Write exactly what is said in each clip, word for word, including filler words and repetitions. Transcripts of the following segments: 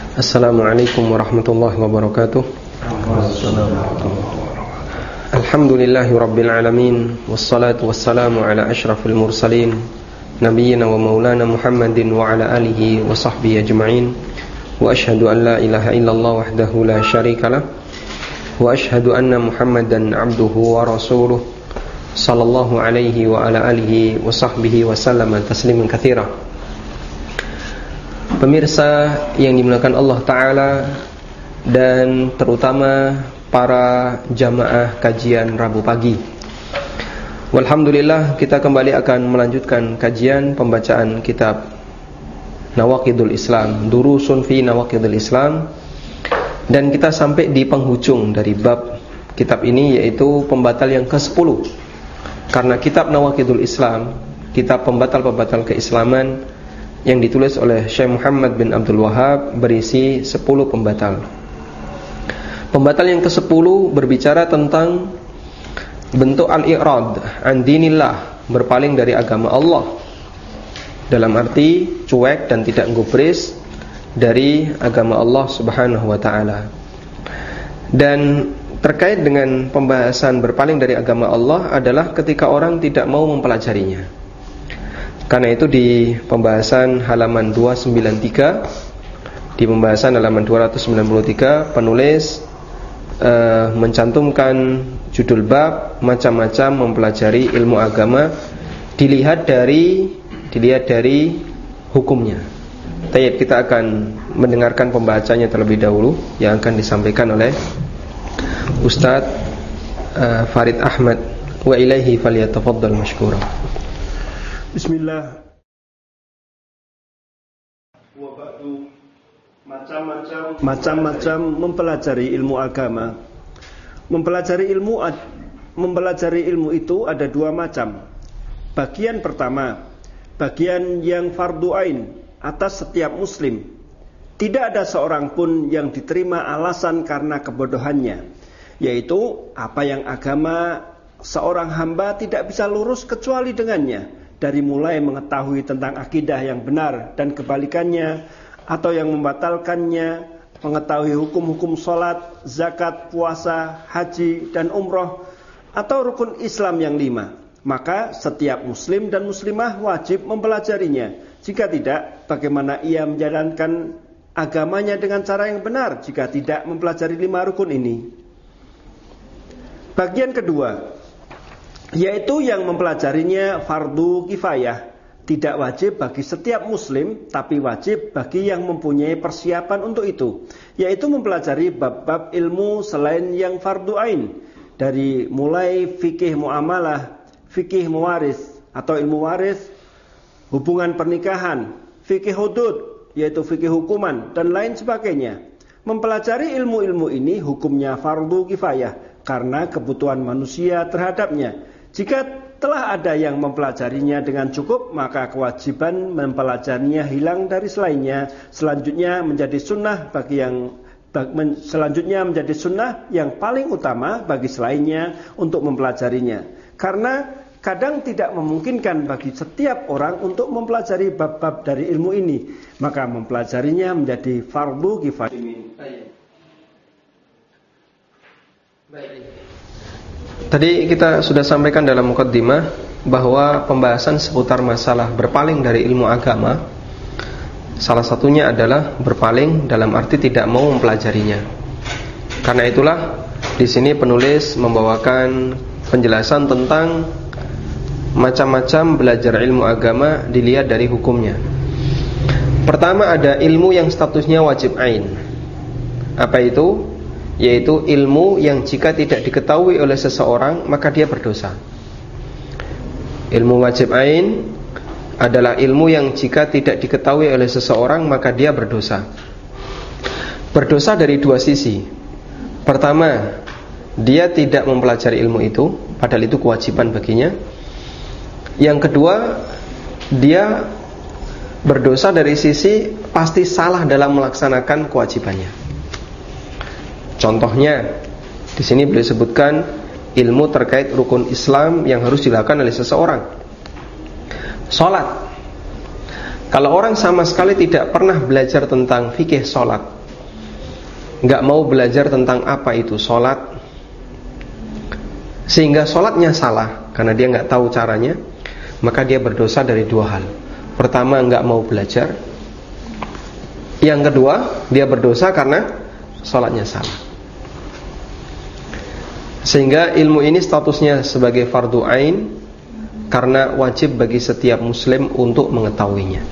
Assalamualaikum warahmatullahi wabarakatuh. Alhamdulillahi rabbil alamin, wassalatu wassalamu ala asyrafil mursalin, nabiyyina wa maulana Muhammadin wa ala alihi wa sahbihi ajma'in. Wa ashhadu an la ilaha illallah wahdahu la syarikalah, wa ashhadu anna Muhammadan abduhu wa rasuluh, sallallahu alaihi wa ala alihi wa sahbihi wa sallama tasliman katsira. Pemirsa yang dimuliakan Allah Ta'ala, dan terutama para jamaah kajian Rabu pagi, walhamdulillah kita kembali akan melanjutkan kajian pembacaan kitab Nawaqidul Islam, Durusun fi Nawaqidul Islam. Dan kita sampai di penghujung dari bab kitab ini, yaitu pembatal yang kesepuluh. Karena kitab Nawaqidul Islam, kitab pembatal-pembatal keislaman yang ditulis oleh Syekh Muhammad bin Abdul Wahhab, berisi sepuluh pembatal. Pembatal yang kesepuluh berbicara tentang bentuk al-i'rad an dinillah, berpaling dari agama Allah, dalam arti cuek dan tidak gubris dari agama Allah Subhanahu wa ta'ala. Dan terkait dengan pembahasan berpaling dari agama Allah adalah ketika orang tidak mau mempelajarinya. Karena itu di pembahasan halaman dua ratus sembilan puluh tiga, di pembahasan halaman dua ratus sembilan puluh tiga, penulis uh, mencantumkan judul bab macam-macam mempelajari ilmu agama dilihat dari dilihat dari hukumnya. Tayyib, kita akan mendengarkan pembahasannya terlebih dahulu yang akan disampaikan oleh Ustadz uh, Farid Ahmad, wa ilaihi falyatafaddal mashkura. Bismillah. Wa ba'du, macam-macam macam-macam mempelajari ilmu agama. Mempelajari ilmu mempelajari ilmu itu ada dua macam. Bagian pertama, bagian yang fardu ain atas setiap muslim. Tidak ada seorang pun yang diterima alasan karena kebodohannya, yaitu apa yang agama seorang hamba tidak bisa lurus kecuali dengannya, dari mulai mengetahui tentang akidah yang benar dan kebalikannya, atau yang membatalkannya, mengetahui hukum-hukum salat, zakat, puasa, haji, dan umroh, atau rukun Islam yang lima. Maka setiap muslim dan muslimah wajib mempelajarinya. Jika tidak, bagaimana ia menjalankan agamanya dengan cara yang benar jika tidak mempelajari lima rukun ini? Bagian kedua, yaitu yang mempelajarinya fardu kifayah, tidak wajib bagi setiap muslim, tapi wajib bagi yang mempunyai persiapan untuk itu, yaitu mempelajari bab-bab ilmu selain yang fardu ain, dari mulai fikih muamalah, fikih mewaris atau ilmu waris, hubungan pernikahan, fikih hudud, yaitu fikih hukuman, dan lain sebagainya. Mempelajari ilmu-ilmu ini hukumnya fardu kifayah karena kebutuhan manusia terhadapnya. Jika telah ada yang mempelajarinya dengan cukup, maka kewajiban mempelajarinya hilang dari selainnya. Selanjutnya menjadi sunnah bagi yang selanjutnya menjadi sunnah yang paling utama bagi selainnya untuk mempelajarinya. Karena kadang tidak memungkinkan bagi setiap orang untuk mempelajari bab-bab dari ilmu ini, maka mempelajarinya menjadi fardu kifayah. Baik. Tadi kita sudah sampaikan dalam mukaddimah bahwa pembahasan seputar masalah berpaling dari ilmu agama, salah satunya adalah berpaling dalam arti tidak mau mempelajarinya. Karena itulah di sini penulis membawakan penjelasan tentang macam-macam belajar ilmu agama dilihat dari hukumnya. Pertama, ada ilmu yang statusnya wajib ain. Apa itu? Yaitu ilmu yang jika tidak diketahui oleh seseorang maka dia berdosa. Ilmu wajib ain adalah ilmu yang jika tidak diketahui oleh seseorang maka dia berdosa. Berdosa dari dua sisi. Pertama, dia tidak mempelajari ilmu itu, padahal itu kewajiban baginya. Yang kedua, dia berdosa dari sisi pasti salah dalam melaksanakan kewajibannya. Contohnya, di sini beliau sebutkan ilmu terkait rukun Islam yang harus dilakukan oleh seseorang. Salat. Kalau orang sama sekali tidak pernah belajar tentang fikih salat, nggak mau belajar tentang apa itu sholat, sehingga sholatnya salah karena dia nggak tahu caranya, maka dia berdosa dari dua hal. Pertama, nggak mau belajar. Yang kedua, dia berdosa karena sholatnya salah. Sehingga ilmu ini statusnya sebagai fardu ain, karena wajib bagi setiap muslim untuk mengetahuinya.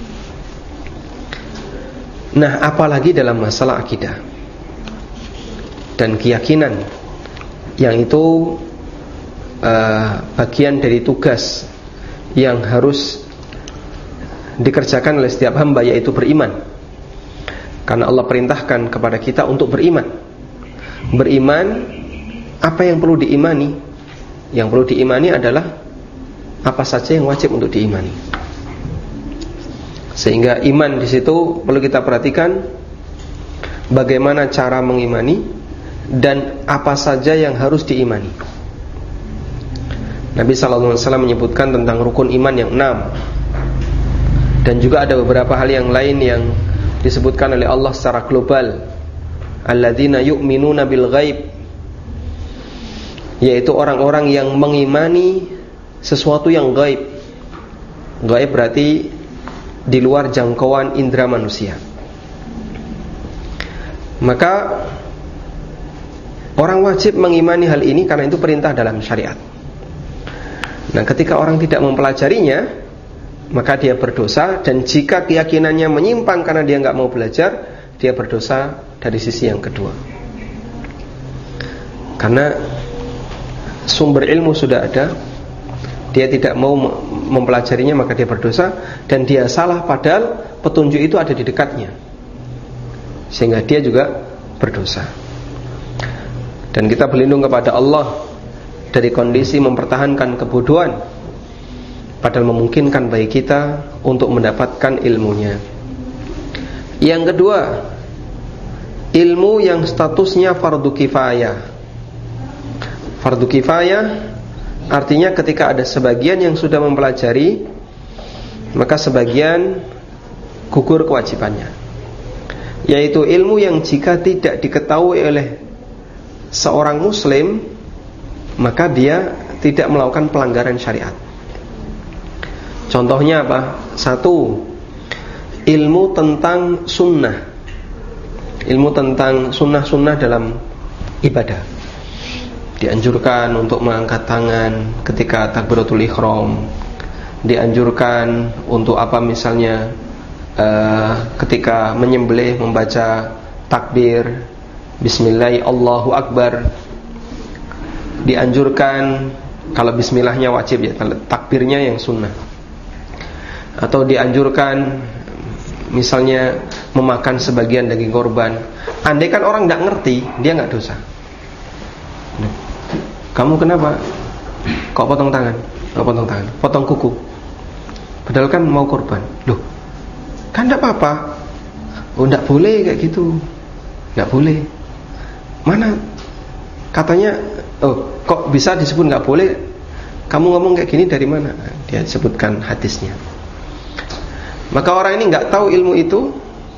Nah, apalagi dalam masalah akidah dan keyakinan, yang itu uh, bagian dari tugas yang harus dikerjakan oleh setiap hamba, yaitu beriman. Karena Allah perintahkan kepada kita untuk beriman. Beriman, apa yang perlu diimani? Yang perlu diimani adalah apa saja yang wajib untuk diimani. Sehingga iman di situ perlu kita perhatikan bagaimana cara mengimani dan apa saja yang harus diimani. Nabi sallallahu alaihi wasallam menyebutkan tentang rukun iman yang enam, dan juga ada beberapa hal yang lain yang disebutkan oleh Allah secara global. Alladzina yu'minuna bil ghaib, yaitu orang-orang yang mengimani sesuatu yang gaib. Gaib berarti di luar jangkauan indera manusia. Maka orang wajib mengimani hal ini karena itu perintah dalam syariat. Nah, ketika orang tidak mempelajarinya, maka dia berdosa. Dan jika keyakinannya menyimpang karena dia nggak mau belajar, dia berdosa dari sisi yang kedua. Karena sumber ilmu sudah ada, dia tidak mau mempelajarinya, maka dia berdosa. Dan dia salah padahal petunjuk itu ada di dekatnya, sehingga dia juga berdosa. Dan kita berlindung kepada Allah dari kondisi mempertahankan kebodohan, padahal memungkinkan bagi kita untuk mendapatkan ilmunya. Yang kedua, ilmu yang statusnya fardu kifayah. Fardu kifayah artinya ketika ada sebagian yang sudah mempelajari, maka sebagian gugur kewajibannya. Yaitu ilmu yang jika tidak diketahui oleh seorang muslim, maka dia tidak melakukan pelanggaran syariat. Contohnya apa? Satu, ilmu tentang sunnah. Ilmu tentang sunnah-sunnah dalam ibadah. Dianjurkan untuk mengangkat tangan ketika takbiratul ihram. Dianjurkan untuk apa misalnya uh, ketika menyembelih membaca takbir Bismillah Allahu Akbar. Dianjurkan, kalau bismillahnya wajib ya, kalau takbirnya yang sunnah. Atau dianjurkan misalnya memakan sebagian daging korban. Andai kan orang tidak ngerti, dia nggak dosa. Kamu kenapa? Kok potong tangan? Kok potong tangan? Potong kuku. Padahal kan mau korban. Loh, kan tidak apa-apa. Oh, tidak boleh kayak gitu. Tidak boleh. Mana katanya? Oh, kok bisa disebut nggak boleh? Kamu ngomong kayak gini dari mana? Dia sebutkan hadisnya. Maka orang ini nggak tahu ilmu itu.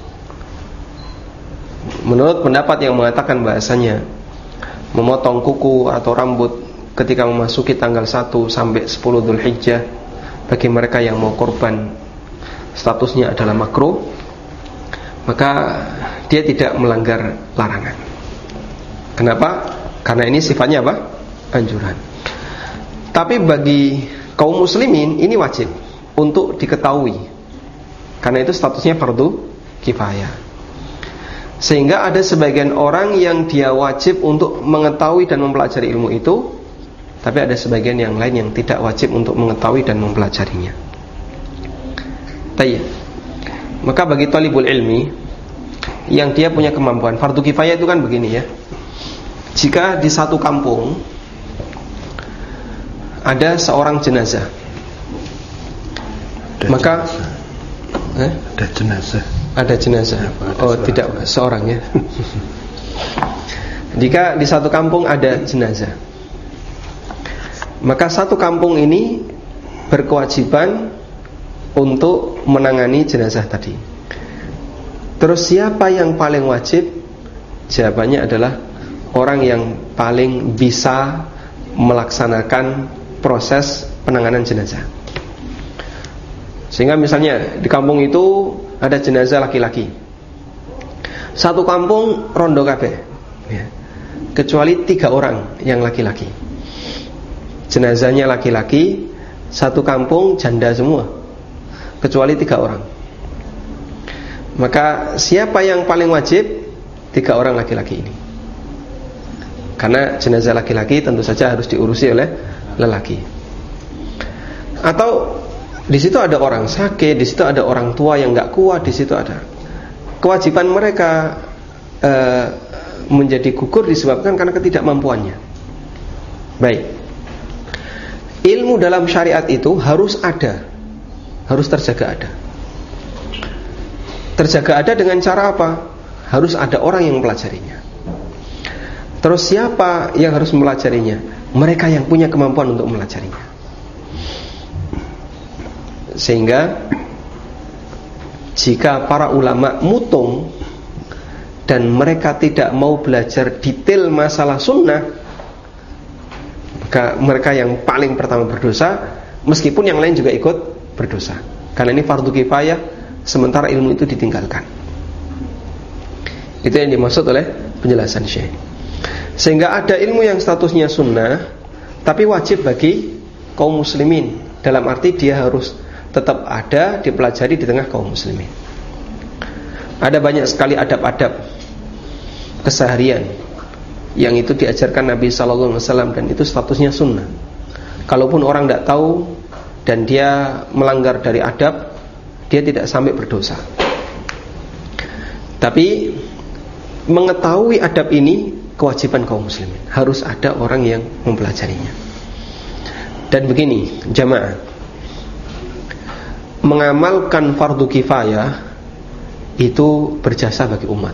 Menurut pendapat yang mengatakan bahasanya memotong kuku atau rambut ketika memasuki tanggal satu sampai sepuluh Dzulhijjah bagi mereka yang mau korban, statusnya adalah makruh, maka dia tidak melanggar larangan. Kenapa? Karena ini sifatnya apa? Anjuran. Tapi bagi kaum muslimin ini wajib untuk diketahui, karena itu statusnya fardu kifayah. Sehingga ada sebagian orang yang dia wajib untuk mengetahui dan mempelajari ilmu itu, tapi ada sebagian yang lain yang tidak wajib untuk mengetahui dan mempelajarinya. Tayyib. Maka bagi talibul ilmi yang dia punya kemampuan, fardu kifayah itu kan begini ya. Jika di satu kampung ada seorang jenazah, ada maka jenazah. Eh? ada jenazah. Ada jenazah. Ya, ada oh, seorang tidak jenazah. Seorang ya. Jika di satu kampung ada jenazah, maka satu kampung ini berkewajiban untuk menangani jenazah tadi. Terus siapa yang paling wajib? Jawabannya adalah orang yang paling bisa melaksanakan proses penanganan jenazah. Sehingga misalnya di kampung itu ada jenazah laki-laki, satu kampung rondo kabeh, ya, kecuali tiga orang yang laki-laki. Jenazahnya laki-laki, satu kampung janda semua, kecuali tiga orang. Maka siapa yang paling wajib? Tiga orang laki-laki ini. Karena jenazah laki-laki tentu saja harus diurusi oleh lelaki. Atau di situ ada orang sakit, di situ ada orang tua yang nggak kuat, di situ ada. Kewajiban mereka e, menjadi gugur disebabkan karena ketidakmampuannya. Baik. Ilmu dalam syariat itu harus ada, harus terjaga ada. Terjaga ada dengan cara apa? Harus ada orang yang mempelajarinya. Terus siapa yang harus mempelajarinya? Mereka yang punya kemampuan untuk mempelajarinya. Sehingga jika para ulama mutung dan mereka tidak mau belajar detail masalah sunnah, maka mereka yang paling pertama berdosa, meskipun yang lain juga ikut berdosa. Karena ini fardu kifayah, sementara ilmu itu ditinggalkan. Itu yang dimaksud oleh penjelasan Syekh. Sehingga ada ilmu yang statusnya sunnah, tapi wajib bagi kaum muslimin. Dalam arti dia harus tetap ada, dipelajari di tengah kaum muslimin. Ada banyak sekali adab-adab keseharian yang itu diajarkan Nabi shallallahu alaihi wasallam, dan itu statusnya sunnah. Kalaupun orang tidak tahu dan dia melanggar dari adab, dia tidak sampai berdosa. Tapi mengetahui adab ini kewajiban kaum muslimin, harus ada orang yang mempelajarinya. Dan begini jamaah, mengamalkan fardu kifayah itu berjasa bagi umat.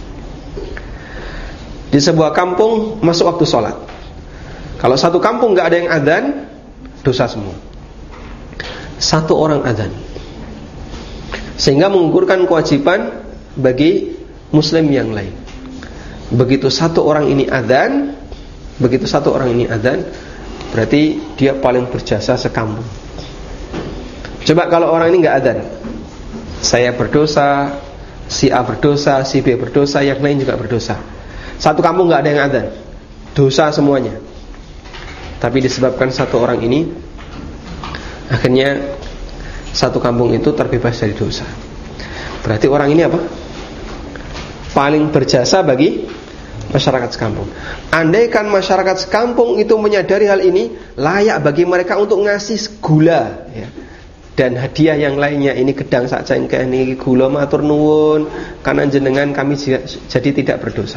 Di sebuah kampung masuk waktu sholat, kalau satu kampung gak ada yang adzan, dosa semua. Satu orang adzan, sehingga menggugurkan kewajiban bagi muslim yang lain. Begitu satu orang ini adzan, begitu satu orang ini adzan, berarti dia paling berjasa sekampung. Coba kalau orang ini nggak adzan, saya berdosa, si A berdosa, si B berdosa, yang lain juga berdosa. Satu kampung nggak ada yang adzan, dosa semuanya. Tapi disebabkan satu orang ini, akhirnya satu kampung itu terbebas dari dosa. Berarti orang ini apa? Paling berjasa bagi masyarakat sekampung. Andaikan masyarakat sekampung itu menyadari hal ini, layak bagi mereka untuk ngasih gula, ya, dan hadiah yang lainnya. Ini gedang sak cengkeh, ini gula matur nuwun, karena jenengan kami jadi tidak berdosa.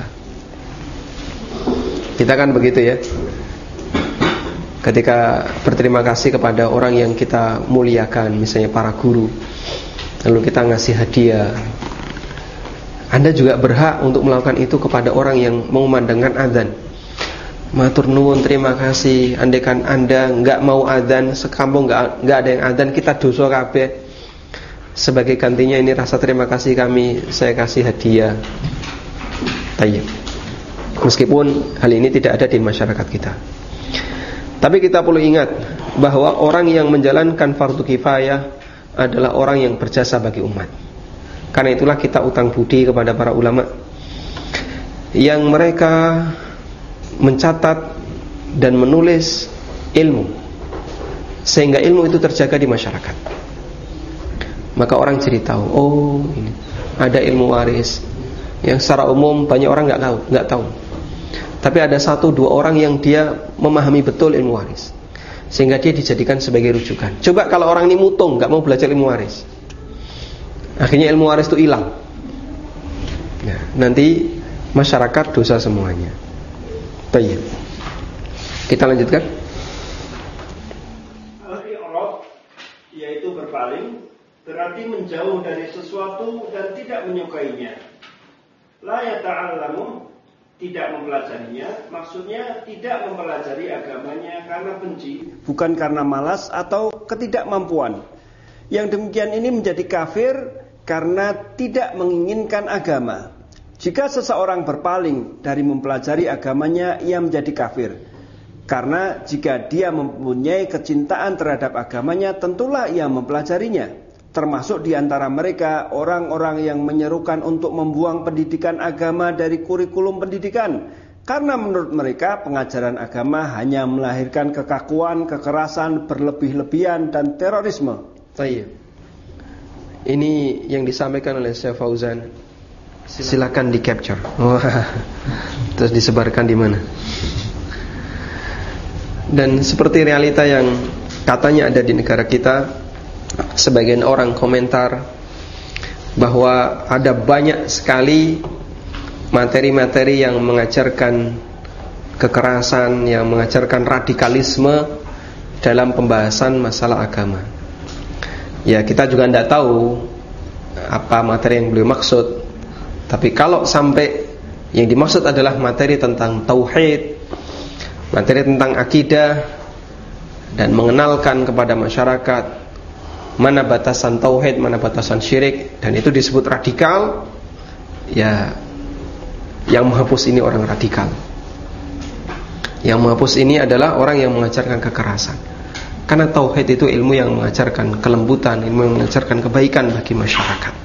Kita kan begitu ya. Ketika berterima kasih kepada orang yang kita muliakan, misalnya para guru, lalu kita ngasih hadiah. Anda juga berhak untuk melakukan itu kepada orang yang mengumandangkan adzan. Matur nuwun, terima kasih. Andaikan Anda nggak mau adzan, sekampung nggak nggak ada yang adzan, kita dosa kabeh. Sebagai gantinya ini rasa terima kasih kami, saya kasih hadiah. Tayyib. Meskipun hal ini tidak ada di masyarakat kita, tapi kita perlu ingat bahwa orang yang menjalankan fardu kifayah adalah orang yang berjasa bagi umat. Karena itulah kita utang budi kepada para ulama yang mereka mencatat dan menulis ilmu, sehingga ilmu itu terjaga di masyarakat. Maka orang jadi tahu, oh ini ada ilmu waris yang secara umum banyak orang nggak tahu, nggak tahu. Tapi ada satu dua orang yang dia memahami betul ilmu waris, sehingga dia dijadikan sebagai rujukan. Coba kalau orang ini mutung, nggak mau belajar ilmu waris, akhirnya ilmu waris itu hilang. Nah, nanti masyarakat dosa semuanya. Baik. Kita lanjutkan. Al-i'rad yaitu berpaling, berarti menjauh dari sesuatu dan tidak menyukainya. La yata'allamu, tidak mempelajarinya, maksudnya tidak mempelajari agamanya karena benci, bukan karena malas atau ketidakmampuan. Yang demikian ini menjadi kafir karena tidak menginginkan agama. Jika seseorang berpaling dari mempelajari agamanya, ia menjadi kafir. Karena jika dia mempunyai kecintaan terhadap agamanya, tentulah ia mempelajarinya. Termasuk di antara mereka orang-orang yang menyerukan untuk membuang pendidikan agama dari kurikulum pendidikan. Karena menurut mereka pengajaran agama hanya melahirkan kekakuan, kekerasan, berlebih-lebihan, dan terorisme. Baik. Ini yang disampaikan oleh Syekh Fauzan. Silakan di capture. Wah. Terus disebarkan di mana? Dan seperti realita yang katanya ada di negara kita, sebagian orang komentar bahwa ada banyak sekali materi-materi yang mengajarkan kekerasan, yang mengajarkan radikalisme dalam pembahasan masalah agama. Ya, kita juga tidak tahu apa materi yang beliau maksud. Tapi kalau sampai yang dimaksud adalah materi tentang tauhid, materi tentang akidah, dan mengenalkan kepada masyarakat mana batasan tauhid, mana batasan syirik, dan itu disebut radikal, ya yang menghapus ini orang radikal. Yang menghapus ini adalah orang yang mengajarkan kekerasan. Karena tauhid itu ilmu yang mengajarkan kelembutan, ilmu yang mengajarkan kebaikan bagi masyarakat.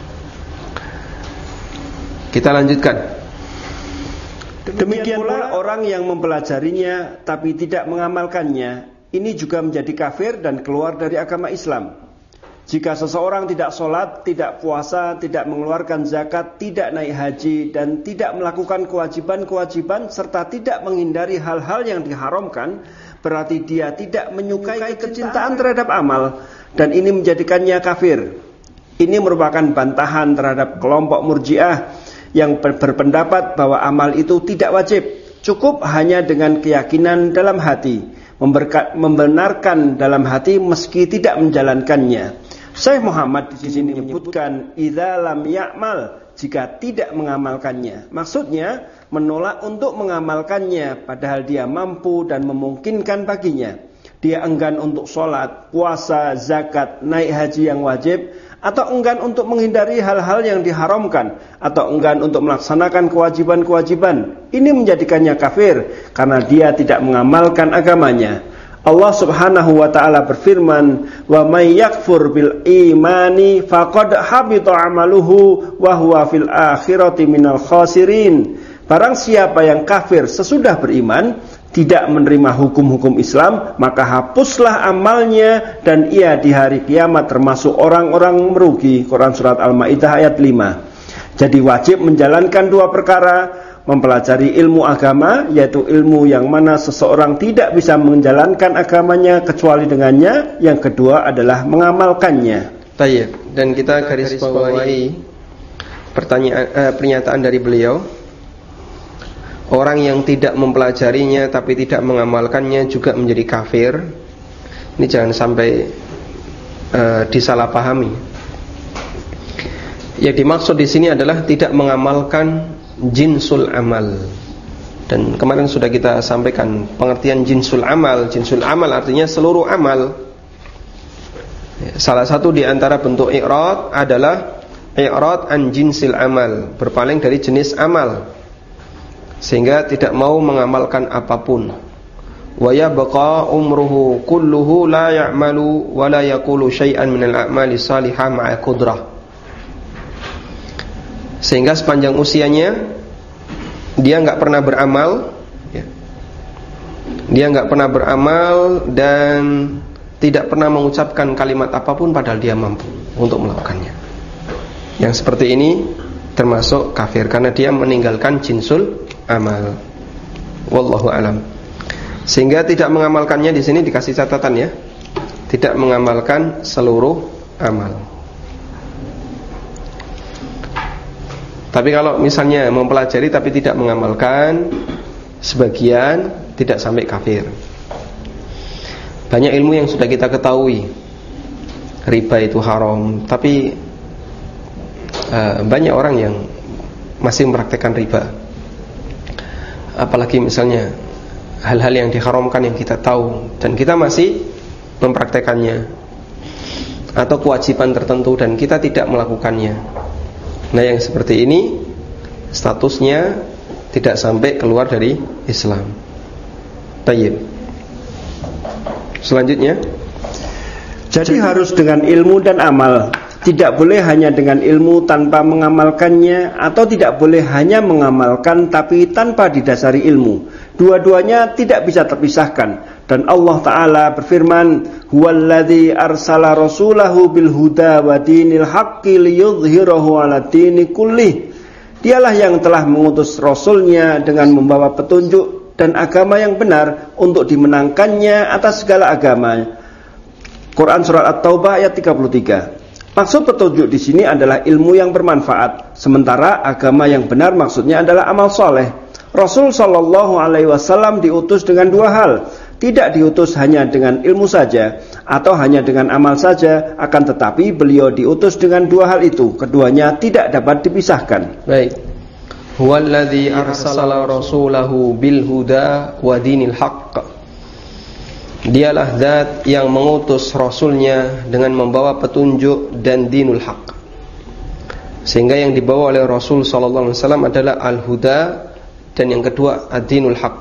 Kita lanjutkan. Demikian pula orang yang mempelajarinya tapi tidak mengamalkannya, ini juga menjadi kafir dan keluar dari agama Islam. Jika seseorang tidak sholat, tidak puasa, tidak mengeluarkan zakat, tidak naik haji, dan tidak melakukan kewajiban-kewajiban, serta tidak menghindari hal-hal yang diharamkan, berarti dia tidak menyukai kecintaan terhadap amal, dan ini menjadikannya kafir. Ini merupakan bantahan terhadap kelompok Murji'ah yang berpendapat bahwa amal itu tidak wajib, cukup hanya dengan keyakinan dalam hati, membenarkan dalam hati meski tidak menjalankannya. Syekh Muhammad di sini menyebutkan idza lam ya'mal, jika tidak mengamalkannya. Maksudnya menolak untuk mengamalkannya padahal dia mampu dan memungkinkan baginya. Dia enggan untuk sholat, puasa, zakat, naik haji yang wajib, atau enggan untuk menghindari hal-hal yang diharamkan, atau enggan untuk melaksanakan kewajiban-kewajiban. Ini menjadikannya kafir karena dia tidak mengamalkan agamanya. Allah Subhanahu wa taala berfirman, "Wa may yakfur bil imani faqad habita 'amaluhu wa huwa fil akhirati minal khasirin." Barang siapa yang kafir sesudah beriman, tidak menerima hukum-hukum Islam, maka hapuslah amalnya dan ia di hari kiamat termasuk orang-orang merugi. Quran surat Al-Maidah ayat lima. Jadi wajib menjalankan dua perkara, mempelajari ilmu agama, yaitu ilmu yang mana seseorang tidak bisa menjalankan agamanya kecuali dengannya. Yang kedua adalah mengamalkannya. Baik, dan kita garis bawahi pertanyaan eh, pernyataan dari beliau. Orang yang tidak mempelajarinya tapi tidak mengamalkannya juga menjadi kafir. Ini jangan sampai uh, disalahpahami. Yang dimaksud di sini adalah tidak mengamalkan jinsul amal. Dan kemarin sudah kita sampaikan pengertian jinsul amal. Jinsul amal artinya seluruh amal. Salah satu di antara bentuk i'rad adalah i'rad an jinsil amal, berpaling dari jenis amal, sehingga tidak mau mengamalkan apapun. Wa yabqa umruhu kulluhu la ya'malu wa la yaqulu syai'an minal a'mali salihah ma'a qudrah. Sehingga sepanjang usianya dia enggak pernah beramal, ya. Dia enggak pernah beramal dan tidak pernah mengucapkan kalimat apapun padahal dia mampu untuk melakukannya. Yang seperti ini termasuk kafir karena dia meninggalkan jinsul amal. Wallahu alam. Sehingga tidak mengamalkannya di sini dikasih catatan ya. Tidak mengamalkan seluruh amal. Tapi kalau misalnya mempelajari tapi tidak mengamalkan sebagian, tidak sampai kafir. Banyak ilmu yang sudah kita ketahui, riba itu haram, tapi uh, banyak orang yang masih mempraktekkan riba. Apalagi misalnya hal-hal yang diharamkan yang kita tahu dan kita masih mempraktekannya, atau kewajiban tertentu dan kita tidak melakukannya. Nah yang seperti ini statusnya tidak sampai keluar dari Islam. Tayyib. Selanjutnya, jadi harus dengan ilmu dan amal. Tidak boleh hanya dengan ilmu tanpa mengamalkannya, atau tidak boleh hanya mengamalkan tapi tanpa didasari ilmu. Dua-duanya tidak bisa terpisahkan. Dan Allah Ta'ala berfirman, huwallazi arsala rasulahu bil huda wa dinil haqqi liyudhhirahu ala dini kullih. Dialah yang telah mengutus Rasulnya dengan membawa petunjuk dan agama yang benar untuk dimenangkannya atas segala agama. Quran Surat At-Taubah ayat tiga puluh tiga. Maksud petunjuk di sini adalah ilmu yang bermanfaat, sementara agama yang benar maksudnya adalah amal soleh. Rasul Shallallahu Alaihi Wasallam diutus dengan dua hal. Tidak diutus hanya dengan ilmu saja atau hanya dengan amal saja, akan tetapi beliau diutus dengan dua hal itu. Keduanya tidak dapat dipisahkan. Baik. Huwallazi arsala rasulahu bil huda wa dinil haqq. Dialah zat yang mengutus Rasulnya dengan membawa petunjuk dan dinul haq. Sehingga yang dibawa oleh Rasul sallallahu alaihi wasallam adalah al-huda, dan yang kedua ad-dinul haq.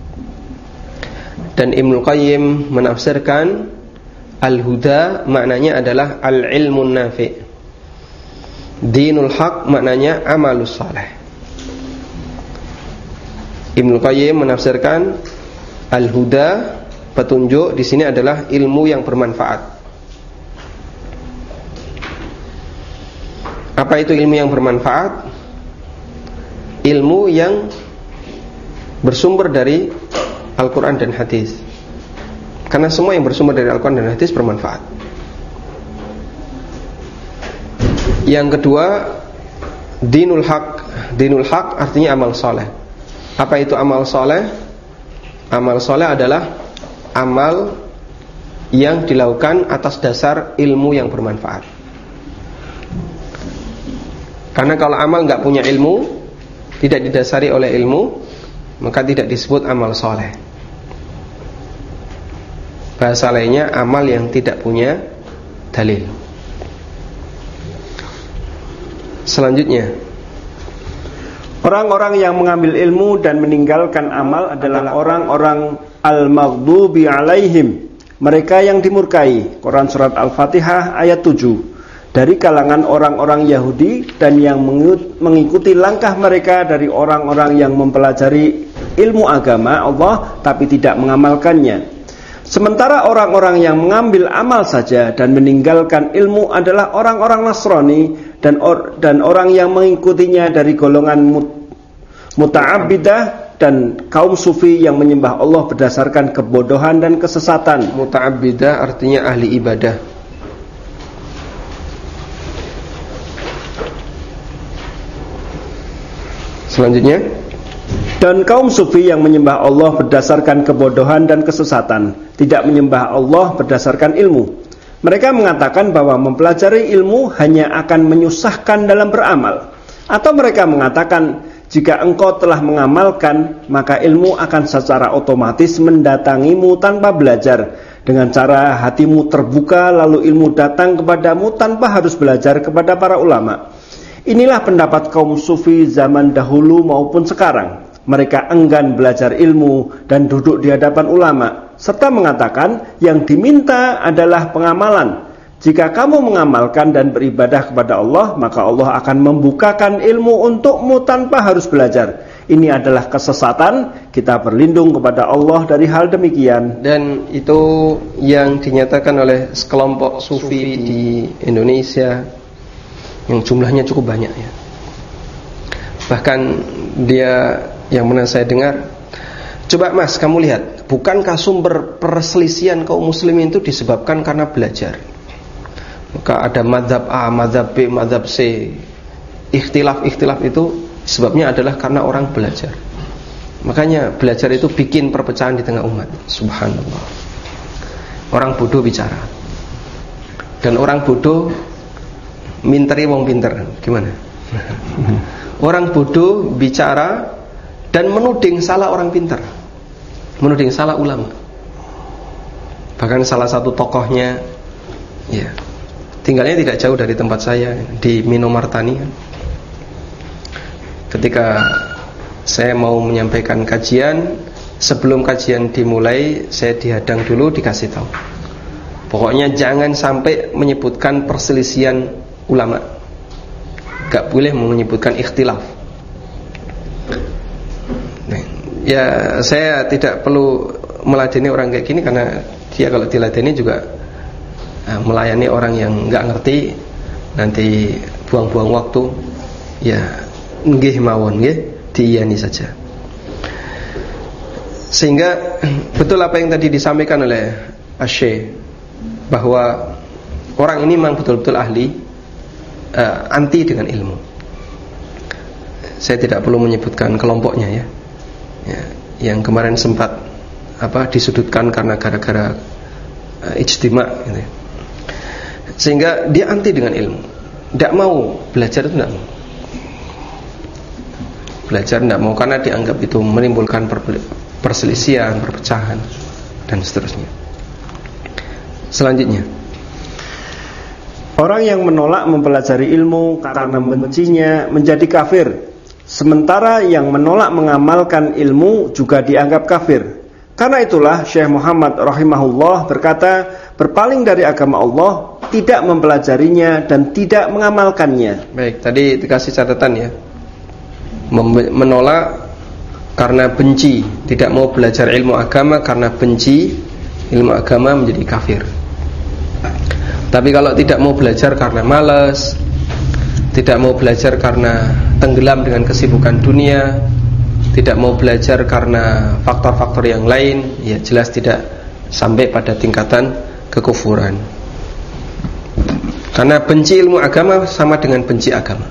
Dan Ibnu Qayyim menafsirkan al-huda maknanya adalah al-ilmun nafi'. Dinul haq maknanya amalus saleh. Ibnu Qayyim menafsirkan al-huda, petunjuk, di sini adalah ilmu yang bermanfaat. Apa itu ilmu yang bermanfaat? Ilmu yang bersumber dari Al-Quran dan hadis. Karena semua yang bersumber dari Al-Quran dan hadis bermanfaat. Yang kedua, dinul haq. Dinul haq artinya amal soleh. Apa itu amal soleh? Amal soleh adalah amal yang dilakukan atas dasar ilmu yang bermanfaat. Karena kalau amal nggak punya ilmu, tidak didasari oleh ilmu, maka tidak disebut amal soleh. Bahasa lainnya, amal yang tidak punya dalil. Selanjutnya, orang-orang yang mengambil ilmu dan meninggalkan amal adalah orang-orang al-maghdubi alaihim, mereka yang dimurkai. Quran Surat Al-Fatihah ayat tujuh. Dari kalangan orang-orang Yahudi dan yang mengikuti langkah mereka dari orang-orang yang mempelajari ilmu agama Allah tapi tidak mengamalkannya. Sementara orang-orang yang mengambil amal saja dan meninggalkan ilmu adalah orang-orang Nasrani dan or, dan orang yang mengikutinya dari golongan mut, muta'abbidah dan kaum sufi yang menyembah Allah berdasarkan kebodohan dan kesesatan. Muta'abbidah artinya ahli ibadah. Selanjutnya, dan kaum sufi yang menyembah Allah berdasarkan kebodohan dan kesesatan, tidak menyembah Allah berdasarkan ilmu. Mereka mengatakan bahwa mempelajari ilmu hanya akan menyusahkan dalam beramal. Atau mereka mengatakan, jika engkau telah mengamalkan, maka ilmu akan secara otomatis mendatangimu tanpa belajar. Dengan cara hatimu terbuka, lalu ilmu datang kepadamu tanpa harus belajar kepada para ulama. Inilah pendapat kaum sufi zaman dahulu maupun sekarang. Mereka enggan belajar ilmu dan duduk di hadapan ulama, serta mengatakan yang diminta adalah pengamalan. Jika kamu mengamalkan dan beribadah kepada Allah, maka Allah akan membukakan ilmu untukmu tanpa harus belajar. Ini adalah kesesatan. Kita berlindung kepada Allah dari hal demikian. Dan itu yang dinyatakan oleh sekelompok sufi di Indonesia, yang jumlahnya cukup banyak ya. Bahkan dia, yang mana saya dengar, coba mas kamu lihat, bukankah sumber perselisihan kaum muslimin itu disebabkan karena belajar? Maka ada mazhab A, mazhab B, mazhab C. Ikhtilaf-ikhtilaf itu sebabnya adalah karena orang belajar. Makanya belajar itu bikin perpecahan di tengah umat. Subhanallah. Orang bodoh bicara, dan orang bodoh minteri wong pinter. Gimana? Orang bodoh bicara dan menuding salah orang pinter, menuding salah ulama. Bahkan salah satu tokohnya, ya, tinggalnya tidak jauh dari tempat saya di Minomartani. ketika saya mau menyampaikan kajian, sebelum kajian dimulai saya dihadang dulu, dikasih tahu, pokoknya jangan sampai menyebutkan perselisihan ulama, gak boleh menyebutkan ikhtilaf. Nah, ya saya tidak perlu meladeni orang kayak gini, karena dia kalau diladeni juga uh, melayani orang yang gak ngerti, nanti buang-buang waktu. Ya nggih mawon nggih, diiyani saja. Sehingga betul apa yang tadi disampaikan oleh Asy, bahwa orang ini memang betul-betul ahli uh, anti dengan ilmu. Saya tidak perlu menyebutkan kelompoknya ya, ya yang kemarin sempat apa disudutkan karena gara-gara uh, ijtima gitu. Sehingga dia anti dengan ilmu, tidak mau belajar, itu tidak mau belajar, tidak mau, karena dianggap itu menimbulkan perselisihan, perpecahan, dan seterusnya. Selanjutnya, orang yang menolak mempelajari ilmu karena membencinya menjadi kafir, sementara yang menolak mengamalkan ilmu juga dianggap kafir. Karena itulah Syekh Muhammad rahimahullah berkata, berpaling dari agama Allah, tidak mempelajarinya dan tidak mengamalkannya. Baik, tadi dikasih catatan ya, menolak karena benci, tidak mau belajar ilmu agama karena benci ilmu agama menjadi kafir. Tapi kalau tidak mau belajar karena malas, tidak mau belajar karena tenggelam dengan kesibukan dunia, tidak mau belajar karena faktor-faktor yang lain, ya jelas tidak sampai pada tingkatan kekufuran. Karena benci ilmu agama sama dengan benci agama.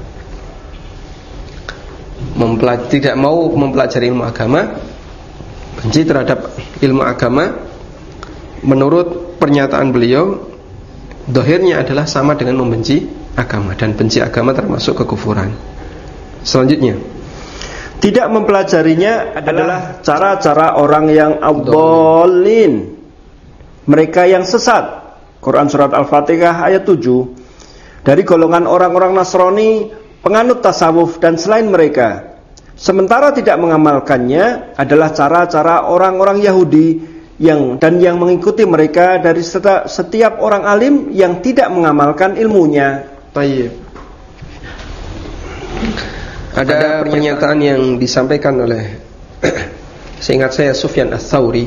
Mempelaj- tidak mau mempelajari ilmu agama, benci terhadap ilmu agama, menurut pernyataan beliau, dohirnya adalah sama dengan membenci agama, dan benci agama termasuk kekufuran. Selanjutnya, tidak mempelajarinya adalah cara-cara orang yang ad-dallin, mereka yang sesat. Quran surat Al-Fatihah ayat tujuh. Dari golongan orang-orang Nasrani, penganut tasawuf dan selain mereka. Sementara tidak mengamalkannya adalah cara-cara orang-orang Yahudi yang dan yang mengikuti mereka dari setiap orang alim yang tidak mengamalkan ilmunya. Baik. Ada pernyataan yang disampaikan oleh seingat saya Sufyan Ats-Tsauri,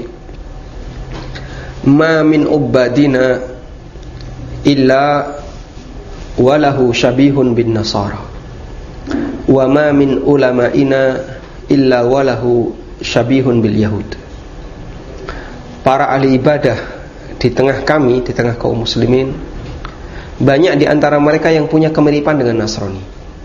ma min ubadina illa walahu syabihun bin nasara, wa ma min ulama'ina illa walahu syabihun bil yahud. Para ahli ibadah di tengah kami, di tengah kaum muslimin, banyak di antara mereka yang punya kemiripan dengan Nasrani.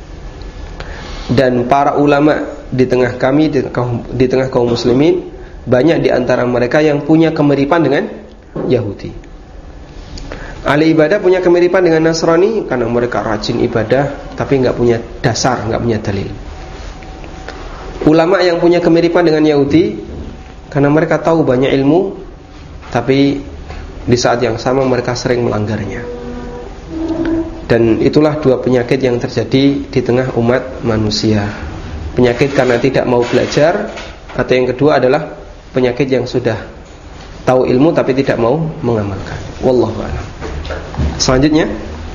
Dan para ulama di tengah kami, di tengah, di tengah kaum muslimin, banyak di antara mereka yang punya kemiripan dengan Yahudi. Ahli ibadah punya kemiripan dengan Nasrani karena mereka rajin ibadah, tapi nggak punya dasar, nggak punya dalil. Ulama yang punya kemiripan dengan Yahudi karena mereka tahu banyak ilmu, tapi di saat yang sama mereka sering melanggarnya. Dan itulah dua penyakit yang terjadi di tengah umat manusia. Penyakit karena tidak mau belajar, atau yang kedua adalah penyakit yang sudah tahu ilmu tapi tidak mau mengamalkan. Wallahu a'lam. Selanjutnya,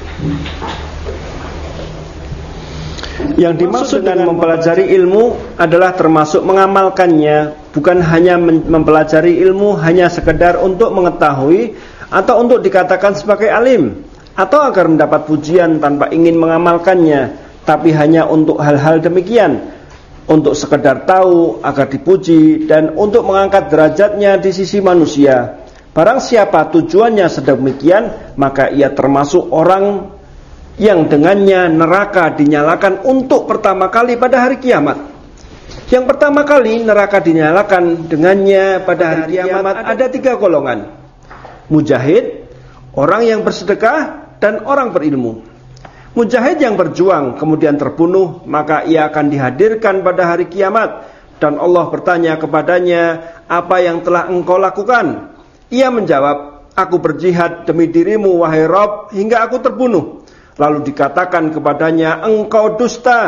yang dimaksud dengan mempelajari ilmu adalah termasuk mengamalkannya, bukan hanya mempelajari ilmu hanya sekedar untuk mengetahui atau untuk dikatakan sebagai alim, atau agar mendapat pujian tanpa ingin mengamalkannya, tapi hanya untuk hal-hal demikian, untuk sekedar tahu agar dipuji dan untuk mengangkat derajatnya di sisi manusia. Barang siapa tujuannya sedemikian, maka ia termasuk orang yang dengannya neraka dinyalakan untuk pertama kali pada hari kiamat. Yang pertama kali neraka dinyalakan dengannya pada hari kiamat ada tiga golongan: mujahid, orang yang bersedekah, dan orang berilmu. Mujahid yang berjuang kemudian terbunuh, maka ia akan dihadirkan pada hari kiamat, dan Allah bertanya kepadanya, apa yang telah engkau lakukan? Ia menjawab, aku berjihad demi dirimu wahai Rabb hingga aku terbunuh. Lalu dikatakan kepadanya, engkau dusta,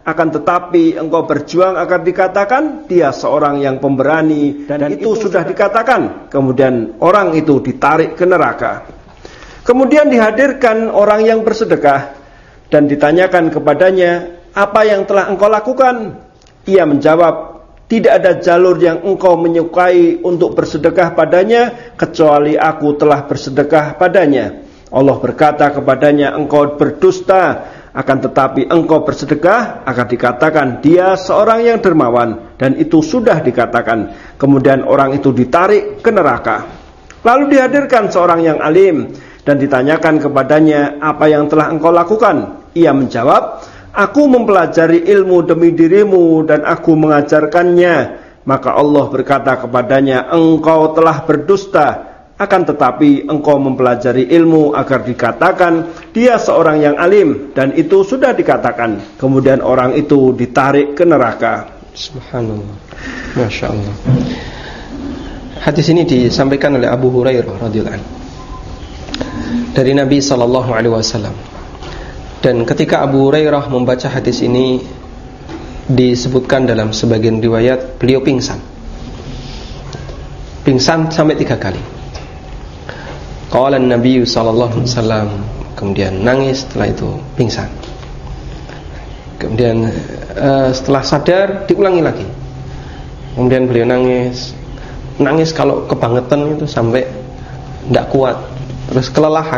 akan tetapi engkau berjuang agar dikatakan dia seorang yang pemberani, dan, dan itu, itu sudah dikatakan. Kemudian orang itu ditarik ke neraka. Kemudian dihadirkan orang yang bersedekah dan ditanyakan kepadanya, apa yang telah engkau lakukan? Ia menjawab, tidak ada jalur yang engkau menyukai untuk bersedekah padanya kecuali aku telah bersedekah padanya. Allah berkata kepadanya, engkau berdusta, akan tetapi engkau bersedekah agar dikatakan dia seorang yang dermawan, dan itu sudah dikatakan. Kemudian orang itu ditarik ke neraka. Lalu dihadirkan seorang yang alim dan ditanyakan kepadanya, apa yang telah engkau lakukan? Ia menjawab, aku mempelajari ilmu demi dirimu dan aku mengajarkannya. Maka Allah berkata kepadanya, engkau telah berdusta, akan tetapi engkau mempelajari ilmu agar dikatakan dia seorang yang alim, dan itu sudah dikatakan. Kemudian orang itu ditarik ke neraka. Subhanallah, Masya Allah. Hadis ini disampaikan oleh Abu Hurairah radhiyallahu anhu dari Nabi sallallahu alaihi wasallam. Dan ketika Abu Hurairah membaca hadis ini, disebutkan dalam sebagian riwayat beliau pingsan. Pingsan sampai tiga kali. Qala Nabi sallallahu alaihi wasallam, kemudian nangis, setelah itu pingsan. Kemudian uh, setelah sadar diulangi lagi. Kemudian beliau nangis. Nangis kalau kebangetan itu sampai tidak kuat, terus kelelahan.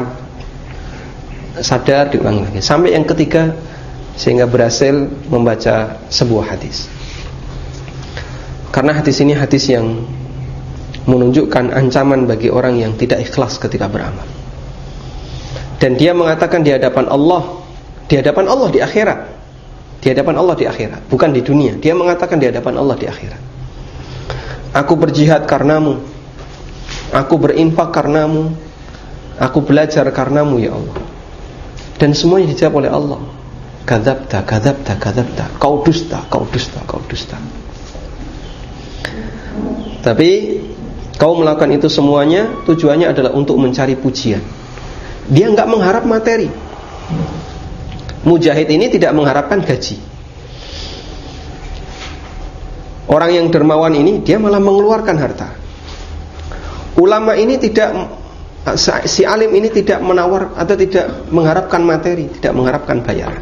Sadar diulangi lagi sampai yang ketiga, sehingga berhasil membaca sebuah hadis. Karena hadis ini hadis yang menunjukkan ancaman bagi orang yang tidak ikhlas ketika beramal. Dan dia mengatakan di hadapan Allah, di hadapan Allah di akhirat, di hadapan Allah di akhirat, bukan di dunia. Dia mengatakan di hadapan Allah di akhirat, aku berjihad karenamu, aku berinfak karenamu, aku belajar karenamu ya Allah. Dan semuanya dijawab oleh Allah, kadzabta, kadzabta, kadzabta, kau dusta, kau dusta, kau dusta. Tapi kau melakukan itu semuanya tujuannya adalah untuk mencari pujian. Dia enggak mengharap materi. Mujahid ini tidak mengharapkan gaji. Orang yang dermawan ini dia malah mengeluarkan harta. Ulama ini tidak, si alim ini tidak menawar atau tidak mengharapkan materi, tidak mengharapkan bayaran.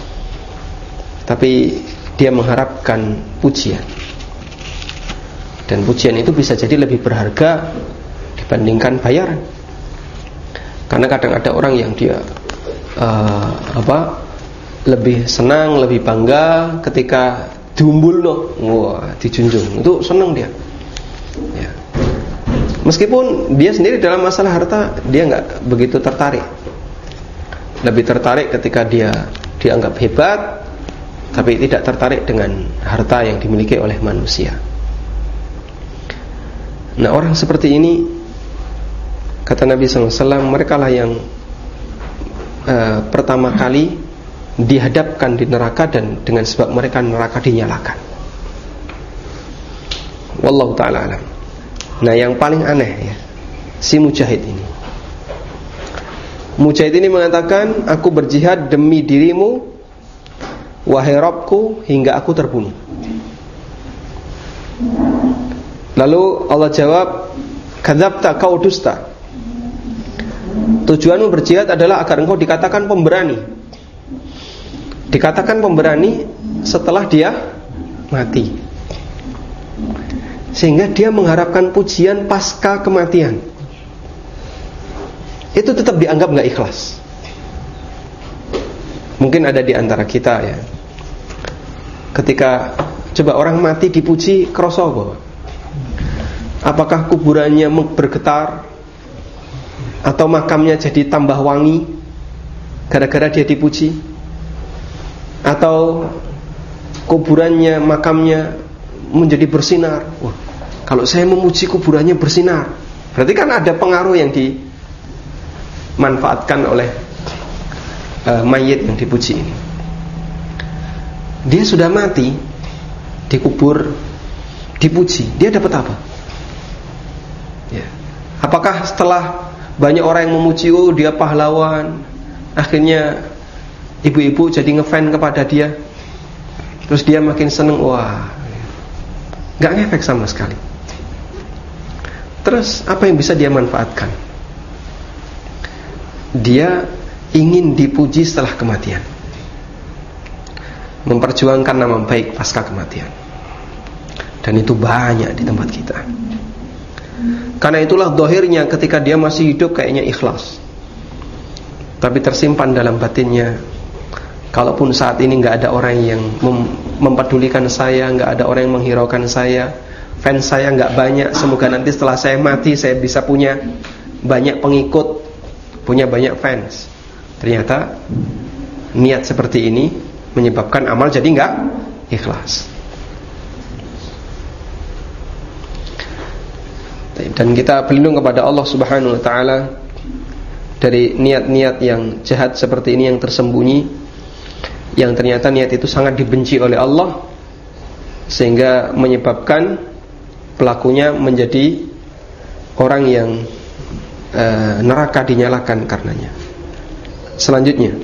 Tapi dia mengharapkan pujian. Dan pujian itu bisa jadi lebih berharga dibandingkan bayaran. Karena kadang ada orang yang dia uh, apa lebih senang, lebih bangga ketika diumbul loh, wah dijunjung, itu senang dia. Ya. Meskipun dia sendiri dalam masalah harta dia nggak begitu tertarik. Lebih tertarik ketika dia dianggap hebat, tapi tidak tertarik dengan harta yang dimiliki oleh manusia. Nah, orang seperti ini, kata Nabi sallallahu alaihi wasallam, mereka lah yang uh, pertama kali dihadapkan di neraka, dan dengan sebab mereka neraka dinyalakan. Wallahu ta'ala alam. Nah, yang paling aneh ya, si Mujahid ini. Mujahid ini mengatakan, aku berjihad demi dirimu, wahai Rabbku, hingga aku terbunuh. Lalu Allah jawab, kadzabta, kau dusta. Tujuanmu berjihad adalah agar engkau dikatakan pemberani. Dikatakan pemberani setelah dia mati, sehingga dia mengharapkan pujian pasca kematian. Itu tetap dianggap gak ikhlas. Mungkin ada di antara kita ya, ketika coba orang mati dipuji, kroso bahwa apakah kuburannya bergetar atau makamnya jadi tambah wangi gara-gara dia dipuji, atau kuburannya, makamnya menjadi bersinar. Wah, kalau saya memuji kuburannya bersinar, berarti kan ada pengaruh yang dimanfaatkan oleh uh, mayit yang dipuji ini. Dia sudah mati, dikubur, dipuji, dia dapat apa? Ya. Apakah setelah banyak orang yang memuji, oh dia pahlawan, akhirnya ibu-ibu jadi ngefan kepada dia? Terus dia makin seneng, wah, gak ngefek sama sekali. Terus apa yang bisa dia manfaatkan? Dia ingin dipuji setelah kematian, memperjuangkan nama baik pasca kematian. Dan itu banyak di tempat kita. Karena itulah zahirnya ketika dia masih hidup kayaknya ikhlas, tapi tersimpan dalam batinnya, kalaupun saat ini gak ada orang yang mem- mempedulikan saya, gak ada orang yang menghiraukan saya, fans saya gak banyak, semoga nanti setelah saya mati saya bisa punya banyak pengikut, punya banyak fans. Ternyata niat seperti ini menyebabkan amal jadi gak ikhlas. Dan kita berlindung kepada Allah Subhanahu wa ta'ala dari niat-niat yang jahat seperti ini, yang tersembunyi, yang ternyata niat itu sangat dibenci oleh Allah, sehingga menyebabkan pelakunya menjadi orang yang e, neraka dinyalakan karenanya. Selanjutnya,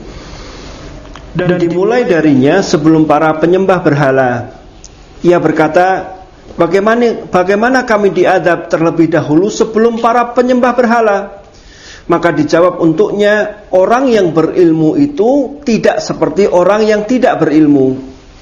dan dimulai darinya sebelum para penyembah berhala. Ia berkata, Bagaimana, bagaimana kami diadab terlebih dahulu sebelum para penyembah berhala? Maka dijawab untuknya, orang yang berilmu itu tidak seperti orang yang tidak berilmu.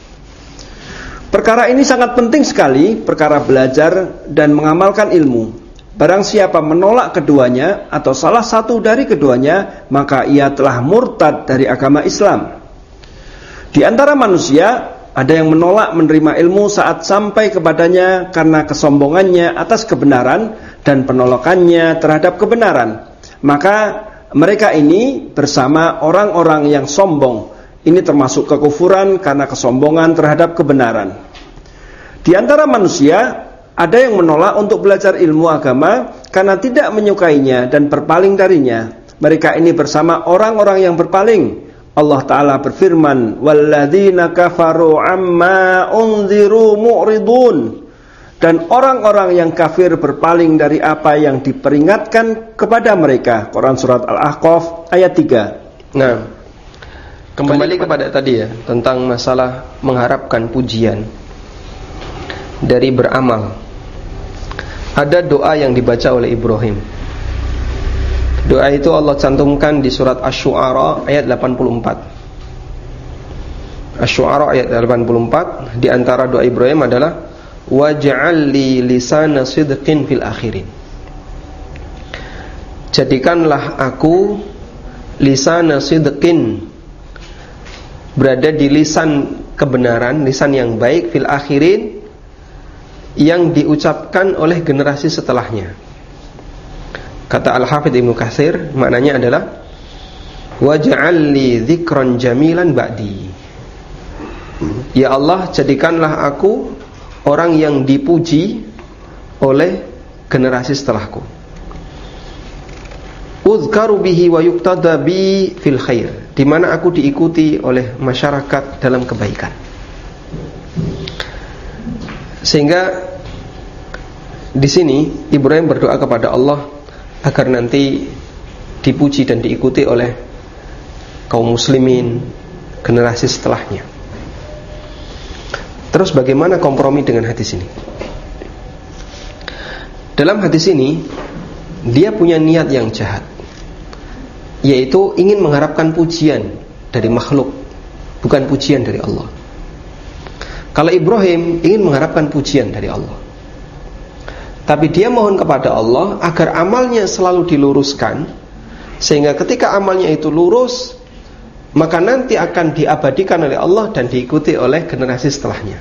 Perkara ini sangat penting sekali, perkara belajar dan mengamalkan ilmu. Barang siapa menolak keduanya atau salah satu dari keduanya, maka ia telah murtad dari agama Islam. Di antara manusia ada yang menolak menerima ilmu saat sampai kepadanya karena kesombongannya atas kebenaran dan penolakannya terhadap kebenaran. Maka mereka ini bersama orang-orang yang sombong. Ini termasuk kekufuran karena kesombongan terhadap kebenaran. Di antara manusia ada yang menolak untuk belajar ilmu agama karena tidak menyukainya dan berpaling darinya. Mereka ini bersama orang-orang yang berpaling. Allah Ta'ala berfirman, walladzina kafaru amma unziru mu'ridun. Dan orang-orang yang kafir berpaling dari apa yang diperingatkan kepada mereka. Quran Surat Al-Ahqaf ayat tiga. Nah, kembali, kembali kepada tadi ya, tentang masalah mengharapkan pujian dari beramal. Ada doa yang dibaca oleh Ibrahim. Doa itu Allah cantumkan di surat Asy-Syu'ara ayat delapan puluh empat. Asy-Syu'ara ayat delapan puluh empat, di antara doa Ibrahim adalah waj'al li lisana sidqin fil akhirin. Jadikanlah aku lisana sidqin, berada di lisan kebenaran, lisan yang baik, fil akhirin, yang diucapkan oleh generasi setelahnya. Kata Al-Hafidz Ibnu Katsir, maknanya adalah waj'al li dzikran jamilan ba'di. Ya Allah, jadikanlah aku orang yang dipuji oleh generasi setelahku. Uzkaru bihi wa yuqtada bi fil khair, di mana aku diikuti oleh masyarakat dalam kebaikan. Sehingga di sini Ibrahim berdoa kepada Allah agar nanti dipuji dan diikuti oleh kaum muslimin generasi setelahnya. Terus bagaimana kompromi dengan hadis ini? Dalam hadis ini dia punya niat yang jahat, yaitu ingin mengharapkan pujian dari makhluk, bukan pujian dari Allah. Kalau Ibrahim ingin mengharapkan pujian dari Allah, tapi dia mohon kepada Allah agar amalnya selalu diluruskan, sehingga ketika amalnya itu lurus, maka nanti akan diabadikan oleh Allah dan diikuti oleh generasi setelahnya.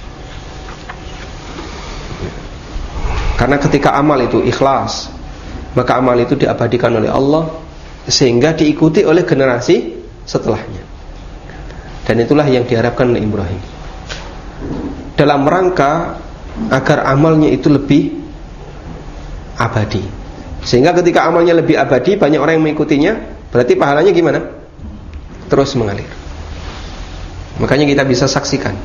Karena ketika amal itu ikhlas, maka amal itu diabadikan oleh Allah, sehingga diikuti oleh generasi setelahnya. Dan itulah yang diharapkan oleh Ibrahim, dalam rangka agar amalnya itu lebih abadi. Sehingga ketika amalnya lebih abadi, banyak orang yang mengikutinya, berarti pahalanya gimana? Terus mengalir. Makanya kita bisa saksikan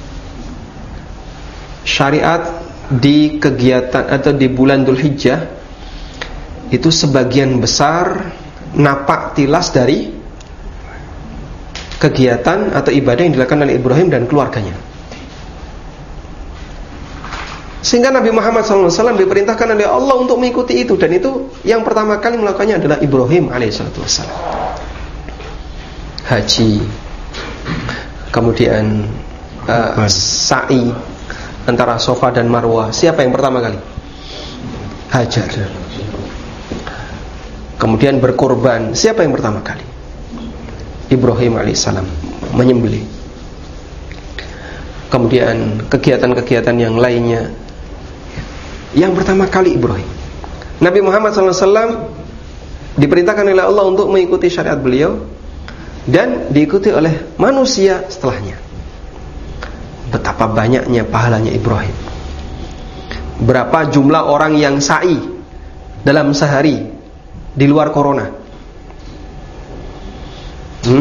syariat di kegiatan atau di bulan Dzulhijjah itu sebagian besar napak tilas dari kegiatan atau ibadah yang dilakukan oleh Ibrahim dan keluarganya. Sehingga Nabi Muhammad shallallahu alaihi wasallam diperintahkan oleh Allah untuk mengikuti itu, dan itu yang pertama kali melakukannya adalah Ibrahim alaihissalam. Haji, kemudian uh, sa'i antara Safa dan Marwah. Siapa yang pertama kali? Hajar. Kemudian berkorban. Siapa yang pertama kali? Ibrahim alaihissalam, menyembelih. Kemudian kegiatan-kegiatan yang lainnya, yang pertama kali Ibrahim. Nabi Muhammad shallallahu alaihi wasallam diperintahkan oleh Allah untuk mengikuti syariat beliau dan diikuti oleh manusia setelahnya. Betapa banyaknya pahalanya Ibrahim. Berapa jumlah orang yang sa'i dalam sehari di luar corona? Hmm?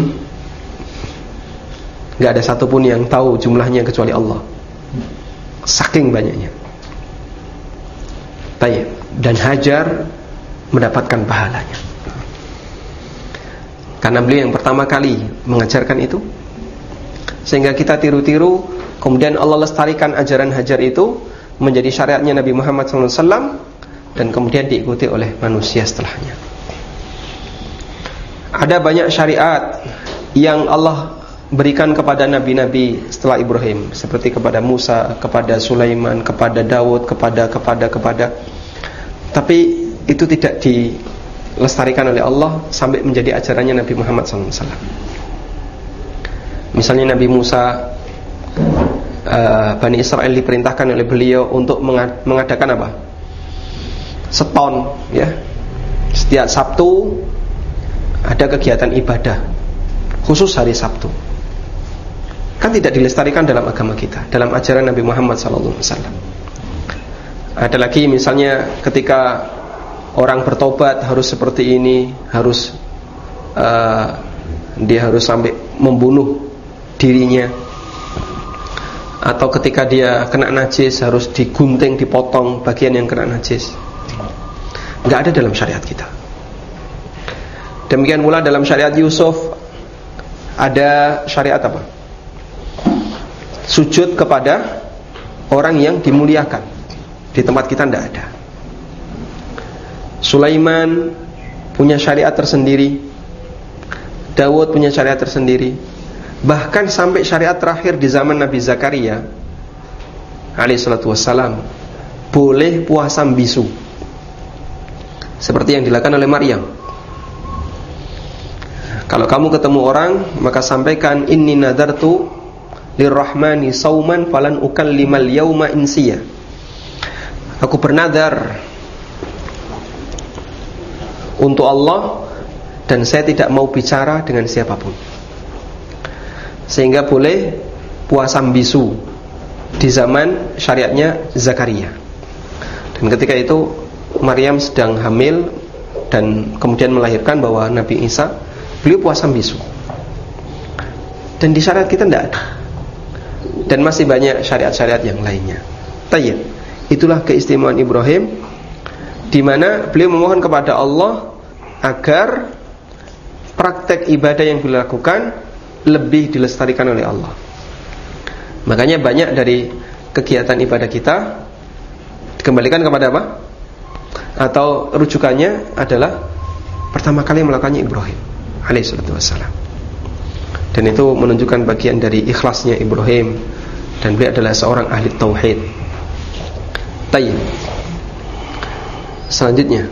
Gak ada satupun yang tahu jumlahnya kecuali Allah. Saking banyaknya. Tayyib. Dan Hajar mendapatkan pahalanya karena beliau yang pertama kali mengajarkan itu, sehingga kita tiru-tiru. Kemudian Allah lestarikan ajaran Hajar itu menjadi syariatnya Nabi Muhammad shallallahu alaihi wasallam, dan kemudian diikuti oleh manusia setelahnya. Ada banyak syariat yang Allah berikan kepada nabi-nabi setelah Ibrahim, seperti kepada Musa, kepada Sulaiman, kepada Daud, kepada kepada kepada. Tapi itu tidak dilestarikan oleh Allah sampai menjadi ajarannya Nabi Muhammad shallallahu alaihi wasallam. Misalnya Nabi Musa, uh, Bani Israel diperintahkan oleh beliau untuk mengadakan apa? Seton, ya. Setiap Sabtu ada kegiatan ibadah khusus hari Sabtu. Kan tidak dilestarikan dalam agama kita, dalam ajaran Nabi Muhammad shallallahu alaihi wasallam. Ada lagi misalnya ketika orang bertobat harus seperti ini, harus uh, dia harus sampai membunuh dirinya, atau ketika dia kena najis harus digunting, dipotong bagian yang kena najis. Enggak ada dalam syariat kita. Demikian pula dalam syariat Yusuf ada syariat apa? Sujud kepada orang yang dimuliakan. Di tempat kita tidak ada. Sulaiman punya syariat tersendiri, Daud punya syariat tersendiri. Bahkan sampai syariat terakhir di zaman Nabi Zakaria alaihissalatu wassalam, boleh puasa bisu, seperti yang dilakukan oleh Maryam. Kalau kamu ketemu orang, maka sampaikan inni nadartu lirrahmani sauman falan ukallimal yauma insiya. Aku bernadar untuk Allah dan saya tidak mau bicara dengan siapapun. Sehingga boleh puasa bisu di zaman syariatnya Zakaria. Dan ketika itu Maryam sedang hamil dan kemudian melahirkan bahwa Nabi Isa, beliau puasa bisu. Dan di syariat kita tidak ada. Dan masih banyak syariat-syariat yang lainnya. Tayyib. Itulah keistimewaan Ibrahim, di mana beliau memohon kepada Allah agar praktek ibadah yang beliau lakukan lebih dilestarikan oleh Allah. Makanya banyak dari kegiatan ibadah kita dikembalikan kepada apa? Atau rujukannya adalah pertama kali melakukannya Ibrahim alaihissalatu wassalam. Dan itu menunjukkan bagian dari ikhlasnya Ibrahim, dan beliau adalah seorang ahli tauhid. Tayyib. Selanjutnya,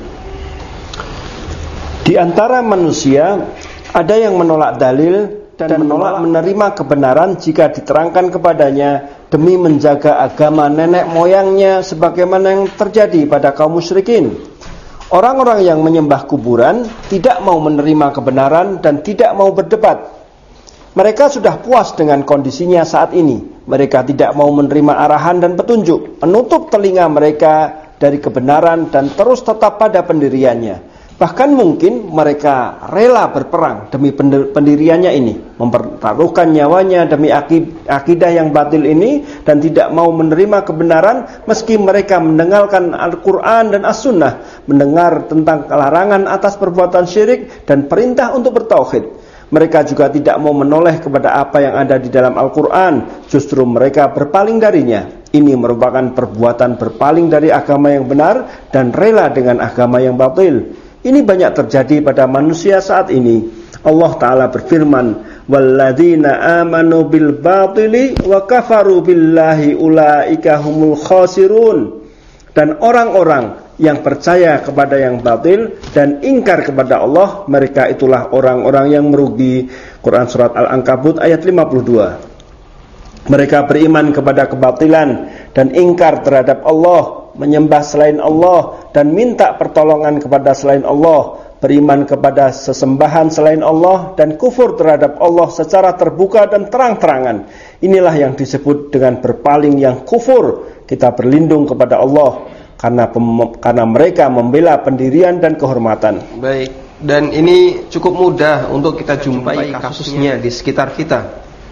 di antara manusia ada yang menolak dalil dan, dan menolak menerima kebenaran jika diterangkan kepadanya demi menjaga agama nenek moyangnya, sebagaimana yang terjadi pada kaum musyrikin. Orang-orang yang menyembah kuburan tidak mau menerima kebenaran dan tidak mau berdebat. Mereka sudah puas dengan kondisinya saat ini. Mereka tidak mau menerima arahan dan petunjuk, menutup telinga mereka dari kebenaran dan terus tetap pada pendiriannya. Bahkan mungkin mereka rela berperang demi pendiriannya ini, mempertaruhkan nyawanya demi akidah yang batil ini, dan tidak mau menerima kebenaran meski mereka mendengarkan Al-Quran dan As-Sunnah, mendengar tentang larangan atas perbuatan syirik dan perintah untuk bertauhid. Mereka juga tidak mau menoleh kepada apa yang ada di dalam Al-Quran. Justru mereka berpaling darinya. Ini merupakan perbuatan berpaling dari agama yang benar dan rela dengan agama yang batil. Ini banyak terjadi pada manusia saat ini. Allah Ta'ala berfirman, walladzina amanu bil batili wa kafaru billahi ulaika humul khasirun. Dan orang-orang yang percaya kepada yang batil dan ingkar kepada Allah, mereka itulah orang-orang yang merugi. Quran Surat Al-Ankabut ayat lima puluh dua. Mereka beriman kepada kebatilan dan ingkar terhadap Allah, menyembah selain Allah dan minta pertolongan kepada selain Allah, beriman kepada sesembahan selain Allah dan kufur terhadap Allah secara terbuka dan terang-terangan. Inilah yang disebut dengan berpaling yang kufur. Kita berlindung kepada Allah karena pem- karena mereka membela pendirian dan kehormatan. Baik, dan ini cukup mudah untuk kita jumpai kasusnya di sekitar kita.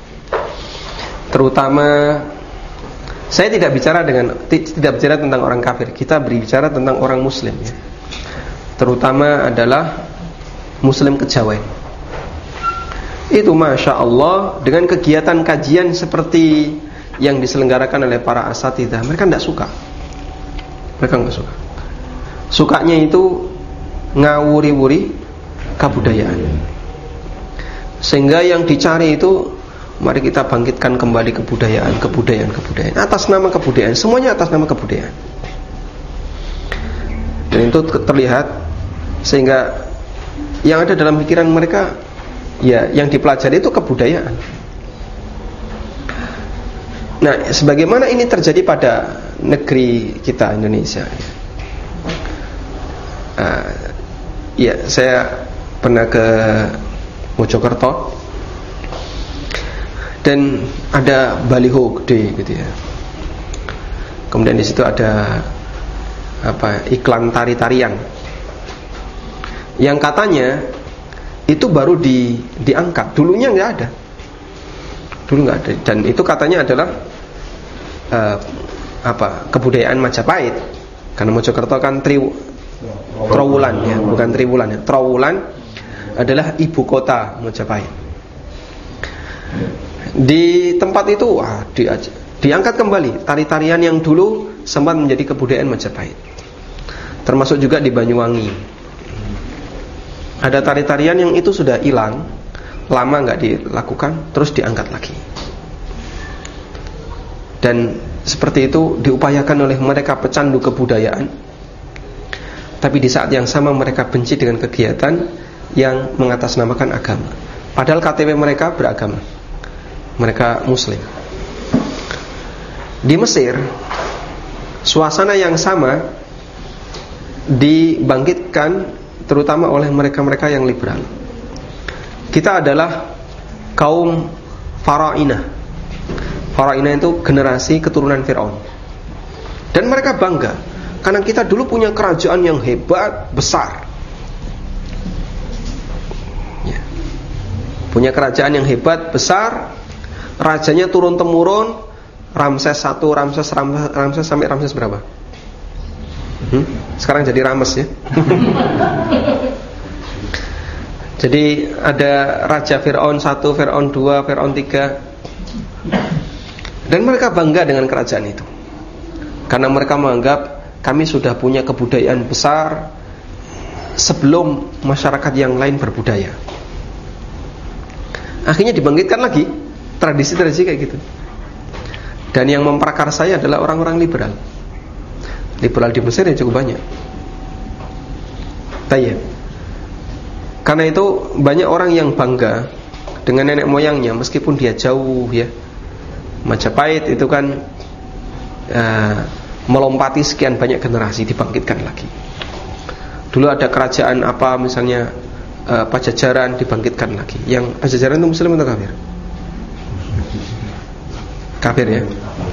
Terutama saya tidak bicara dengan tidak bicara tentang orang kafir, kita berbicara tentang orang muslim ya. Terutama adalah muslim kejawen. Itu Masya Allah, dengan kegiatan kajian seperti yang diselenggarakan oleh para asatidzah, mereka tidak suka. Mereka tidak suka. Sukanya itu ngawuri-wuri kebudayaan. Sehingga yang dicari itu, mari kita bangkitkan kembali kebudayaan, kebudayaan, kebudayaan. Atas nama kebudayaan, semuanya atas nama kebudayaan. Dan itu terlihat, sehingga yang ada dalam pikiran mereka, ya yang dipelajari itu kebudayaan. Nah, sebagaimana ini terjadi pada negeri kita Indonesia. Uh, ya, saya pernah ke Mojokerto dan ada baliho gede gitu ya. Kemudian di situ ada apa iklan tari-tarian yang katanya itu baru di, diangkat. Dulunya nggak ada. Dulu nggak ada. Dan itu katanya adalah uh, apa kebudayaan Majapahit. Karena Mojokerto kan tri, Trowulan ya, bukan Triwulan ya. Trowulan adalah ibu kota Majapahit. Di tempat itu wah, di, diangkat kembali tari-tarian yang dulu sempat menjadi kebudayaan Majapahit. Termasuk juga di Banyuwangi. Ada tari-tarian yang itu sudah hilang, lama nggak dilakukan, terus diangkat lagi. Dan seperti itu diupayakan oleh mereka pecandu kebudayaan. Tapi di saat yang sama mereka benci dengan kegiatan yang mengatasnamakan agama. Padahal K T P mereka beragama. Mereka Muslim. Di Mesir, suasana yang sama dibangkitkan terutama oleh mereka-mereka yang liberal. Kita adalah kaum Farainah. Farainah itu generasi keturunan Fir'aun. Dan mereka bangga karena kita dulu punya kerajaan yang hebat, besar ya. Punya kerajaan yang hebat, besar. Rajanya turun-temurun, Ramses satu, Ramses, Ramses, Ramses sampai Ramses berapa? Hmm? Sekarang jadi Rames ya. Jadi ada Raja Fir'aun satu, Fir'aun dua, Fir'aun tiga. Dan mereka bangga dengan kerajaan itu. Karena mereka menganggap kami sudah punya kebudayaan besar sebelum masyarakat yang lain berbudaya. Akhirnya dibangkitkan lagi tradisi-tradisi kayak gitu. Dan yang memprakarsai adalah orang-orang liberal. Liberal di Mesir yang cukup banyak. Tayyib. Karena itu banyak orang yang bangga dengan nenek moyangnya meskipun dia jauh ya. Majapahit itu kan uh, melompati sekian banyak generasi, dibangkitkan lagi. Dulu ada kerajaan apa misalnya uh, Pajajaran, dibangkitkan lagi. Yang Pajajaran itu Muslim atau kafir? Kafir ya.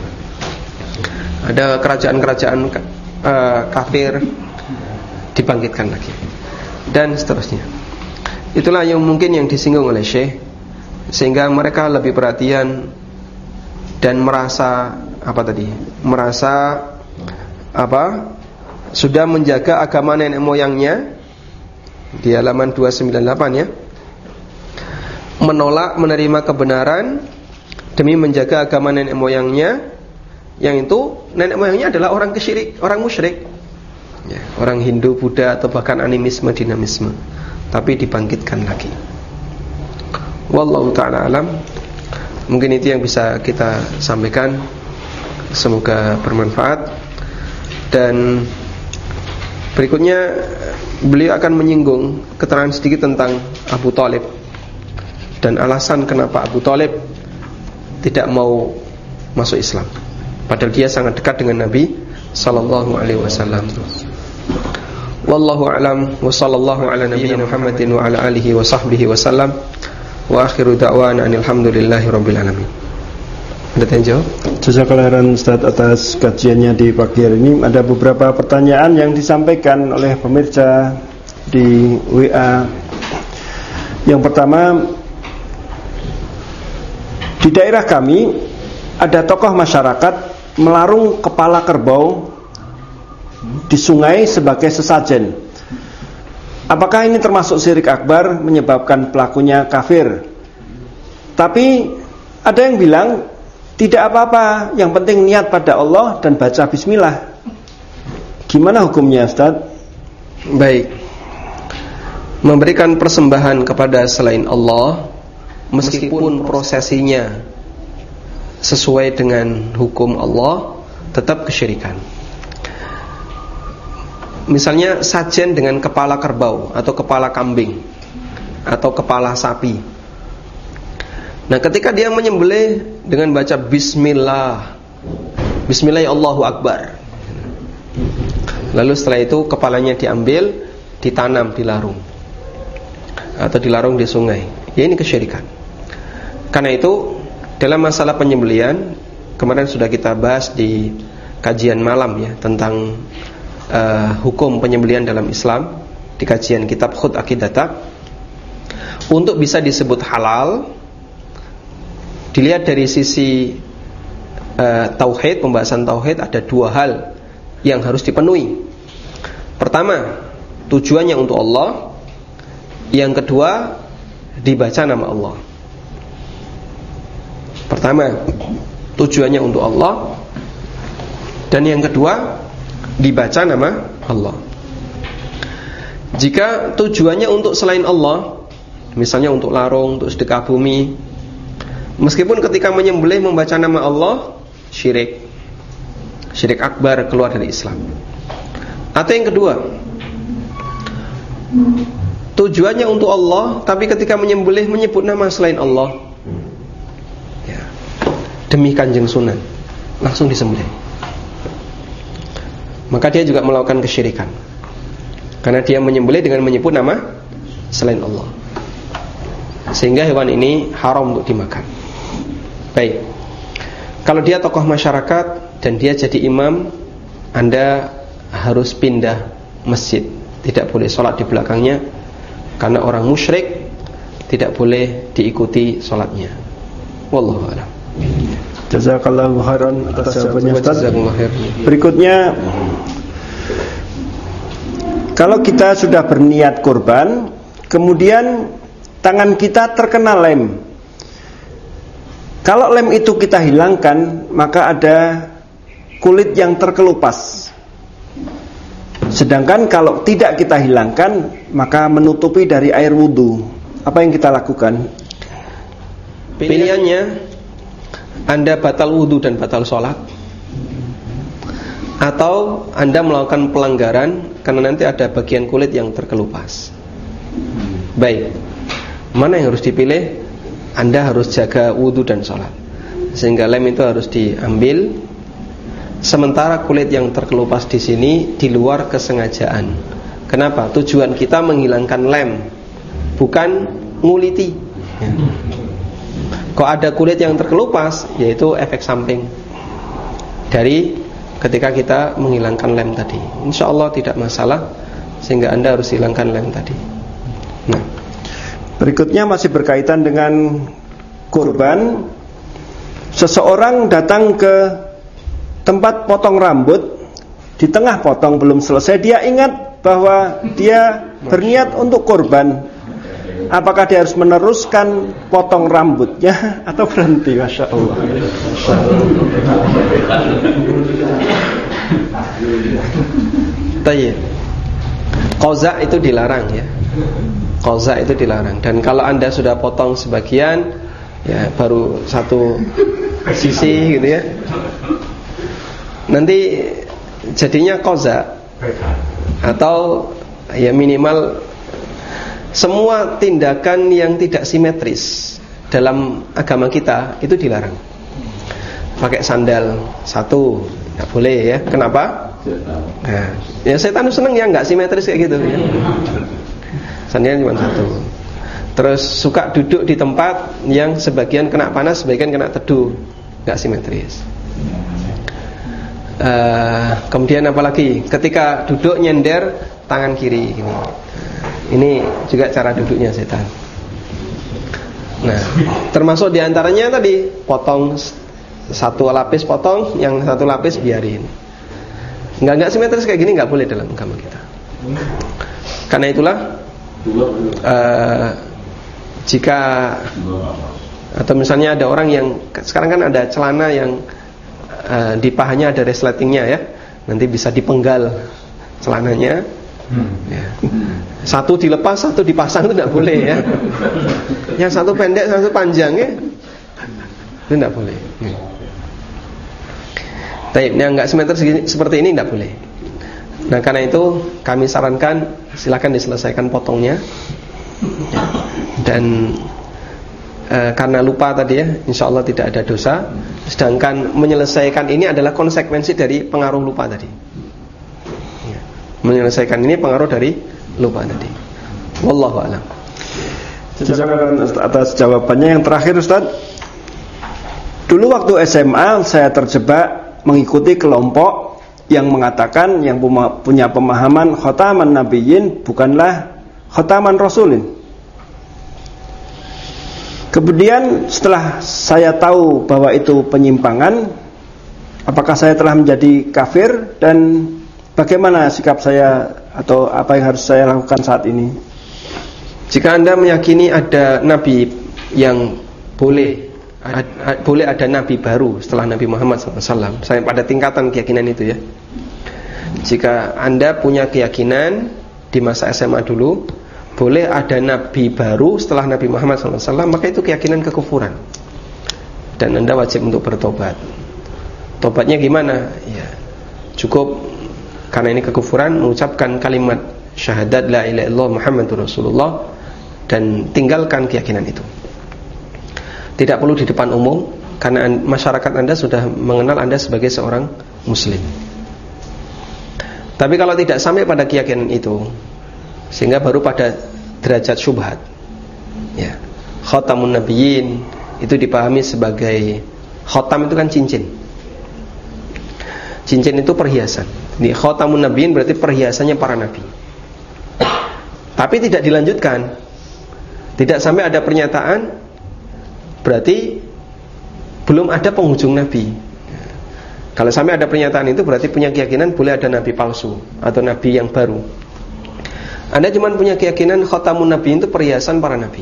Ada kerajaan-kerajaan uh, kafir, dibangkitkan lagi. Dan seterusnya. Itulah yang mungkin yang disinggung oleh Syekh, sehingga mereka lebih perhatian dan merasa apa tadi? Merasa apa? Sudah menjaga agama nenek moyangnya. Di halaman dua ratus sembilan puluh delapan ya. menolak menerima kebenaran demi menjaga agama nenek moyangnya, yang itu nenek moyangnya adalah orang kesyirik, orang musyrik, ya, orang Hindu, Buddha, atau bahkan animisme, dinamisme, tapi dibangkitkan lagi. Wallahu ta'ala alam. Mungkin itu yang bisa kita sampaikan. Semoga bermanfaat. Dan berikutnya beliau akan menyinggung keterangan sedikit tentang Abu Thalib dan alasan kenapa Abu Thalib tidak mau masuk Islam, padahal dia sangat dekat dengan Nabi sallallahu alaihi wasallam. Wallahu a'lam wa sallallahu ala nabiyyina Muhammadin wa ala alihi wa sahbihi wasallam. Wa akhiru da'wana alhamdulillahi rabbil alamin. Ada yang jawab? Jazakallahu khairan Ustaz atas kajiannya di pagi hari ini. Ada beberapa pertanyaan yang disampaikan oleh pemirsa di W A. Yang pertama, di daerah kami ada tokoh masyarakat melarung kepala kerbau di sungai sebagai sesajen. Apakah ini termasuk syirik akbar menyebabkan pelakunya kafir? Tapi ada yang bilang tidak apa-apa, yang penting niat pada Allah dan baca bismillah. Gimana hukumnya, Ustaz? Baik. Memberikan persembahan kepada selain Allah, meskipun prosesinya sesuai dengan hukum Allah, tetap kesyirikan. Misalnya sajen dengan kepala kerbau atau kepala kambing atau kepala sapi. Nah, ketika dia menyembelih dengan baca bismillah, bismillah ya Allahu akbar, lalu setelah itu kepalanya diambil, ditanam di larung atau dilarung di sungai, ya ini kesyirikan. Karena itu dalam masalah penyembelihan, kemarin sudah kita bahas di kajian malam ya, tentang uh, hukum penyembelihan dalam Islam di kajian kitab Khud Aqidatak. Untuk bisa disebut halal, dilihat dari sisi uh, tauhid, pembahasan tauhid, ada dua hal yang harus dipenuhi. Pertama, tujuannya untuk Allah. Yang kedua, dibaca nama Allah. Pertama, tujuannya untuk Allah. Dan yang kedua, dibaca nama Allah. Jika tujuannya untuk selain Allah, misalnya untuk larung, untuk sedekah bumi, meskipun ketika menyembelih membaca nama Allah, syirik, syirik akbar, keluar dari Islam. Atau yang kedua, tujuannya untuk Allah, tapi ketika menyembelih menyebut nama selain Allah, ya, demi kanjeng Sunan, langsung disembelih, maka dia juga melakukan kesyirikan, karena dia menyembelih dengan menyebut nama selain Allah, sehingga hewan ini haram untuk dimakan. Baik, kalau dia tokoh masyarakat dan dia jadi imam, Anda harus pindah masjid, tidak boleh sholat di belakangnya, karena orang musyrik tidak boleh diikuti sholatnya. Wallahu a'lam. Jazakallahu khairan atas jawabannya, Ustaz. Berikutnya, kalau kita sudah berniat kurban, kemudian tangan kita terkena lem, kalau lem itu kita hilangkan, maka ada kulit yang terkelupas. Sedangkan kalau tidak kita hilangkan, maka menutupi dari air wudhu. Apa yang kita lakukan? Pilihannya, Anda batal wudhu dan batal sholat, atau Anda melakukan pelanggaran karena nanti ada bagian kulit yang terkelupas. Baik, mana yang harus dipilih? Anda harus jaga wudhu dan sholat, sehingga lem itu harus diambil. Sementara kulit yang terkelupas di sini di luar kesengajaan. Kenapa? Tujuan kita menghilangkan lem, bukan nguliti. Ya. Kok ada kulit yang terkelupas, yaitu efek samping dari ketika kita menghilangkan lem tadi. Insya Allah tidak masalah, sehingga Anda harus hilangkan lem tadi. Nah, berikutnya masih berkaitan dengan kurban. Seseorang datang ke tempat potong rambut, di tengah potong belum selesai, dia ingat bahwa dia berniat untuk kurban. apakah dia harus meneruskan potong rambutnya atau berhenti? Masya Allah. Tayyib. Qaza itu dilarang ya. Qaza itu dilarang. Dan kalau Anda sudah potong sebagian, ya baru satu sisi gitu ya, nanti jadinya qaza. Atau ya minimal semua tindakan yang tidak simetris dalam agama kita itu dilarang. Pakai sandal satu nggak boleh ya. Kenapa? Nah, ya setan seneng ya nggak simetris kayak gitu ya. Sandalnya cuma satu. Terus suka duduk di tempat yang sebagian kena panas, sebagian kena teduh, nggak simetris. Uh, kemudian apalagi ketika duduk nyender tangan kiri gini. Ini juga cara duduknya setan. Nah, termasuk diantaranya tadi potong satu lapis, potong yang satu lapis biarin. Nggak nggak simetris kayak gini nggak boleh dalam agama kita. Karena itulah uh, jika atau misalnya ada orang yang sekarang kan ada celana yang Uh, di pahanya ada resletingnya ya, nanti bisa dipenggal celananya. Hmm. Ya. Satu dilepas, satu dipasang itu tidak boleh ya. Yang satu pendek, satu panjang ya, itu tidak boleh. Hmm. Tapi yang nggak simetris seperti ini tidak boleh. Nah karena itu kami sarankan silakan diselesaikan potongnya. Ya. Dan e, karena lupa tadi ya, insya Allah tidak ada dosa. Sedangkan menyelesaikan ini adalah konsekuensi dari pengaruh lupa tadi ya. Menyelesaikan ini pengaruh dari lupa tadi. Wallahu a'lam. Atas jawabannya yang terakhir Ustaz. Dulu waktu S M A saya terjebak mengikuti kelompok yang mengatakan yang punya pemahaman khataman nabiyyin bukanlah khataman rasulin. Kemudian setelah saya tahu bahwa itu penyimpangan, apakah saya telah menjadi kafir dan bagaimana sikap saya atau apa yang harus saya lakukan saat ini? Jika Anda meyakini ada nabi yang boleh ad, boleh ada nabi baru setelah Nabi Muhammad shallallahu alaihi wasallam, saya pada tingkatan keyakinan itu ya. Jika Anda punya keyakinan di masa S M A dulu boleh ada nabi baru setelah Nabi Muhammad shallallahu alaihi wasallam, maka itu keyakinan kekufuran dan Anda wajib untuk bertobat. Tobatnya gimana? Ya, cukup karena ini kekufuran mengucapkan kalimat syahadat la ilaha illallah Muhammadur Rasulullah dan tinggalkan keyakinan itu. Tidak perlu di depan umum karena masyarakat Anda sudah mengenal Anda sebagai seorang muslim. Tapi kalau tidak sampai pada keyakinan itu, sehingga baru pada derajat syubhat ya, khatamun nabiyyin itu dipahami sebagai khatam itu kan cincin. Cincin itu perhiasan. Di khatamun nabiyyin berarti perhiasannya para nabi. Tapi tidak dilanjutkan, tidak sampai ada pernyataan, berarti belum ada penghujung nabi. Kalau sampai ada pernyataan itu berarti punya keyakinan boleh ada nabi palsu atau nabi yang baru. Anda cuma punya keyakinan khatamun nabi itu perhiasan para nabi.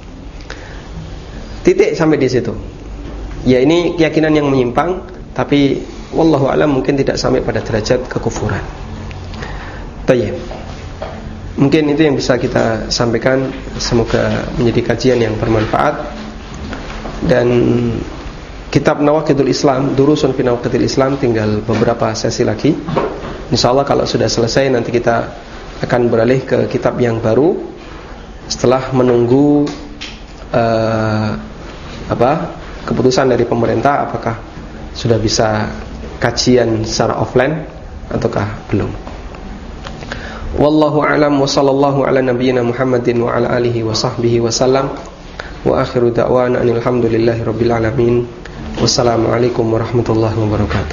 Titik sampai di situ. Ya ini keyakinan yang menyimpang, tapi wallahu a'lam mungkin tidak sampai pada derajat kekufuran. Tayyib. Mungkin itu yang bisa kita sampaikan. Semoga menjadi kajian yang bermanfaat. Dan kitab Nawaqidul Islam, Durusun fi Nawaqidul Islam tinggal beberapa sesi lagi. Insyaallah kalau sudah selesai nanti kita akan beralih ke kitab yang baru setelah menunggu uh, apa keputusan dari pemerintah apakah sudah bisa kajian secara offline ataukah belum. Wallahu a'lam wa sallallahu ala nabiyyina Muhammadin wa ala alihi wa sahbihi wa sallam wa akhiru da'wana alhamdulillahi rabbil alamin. Wassalamualaikum warahmatullahi wabarakatuh.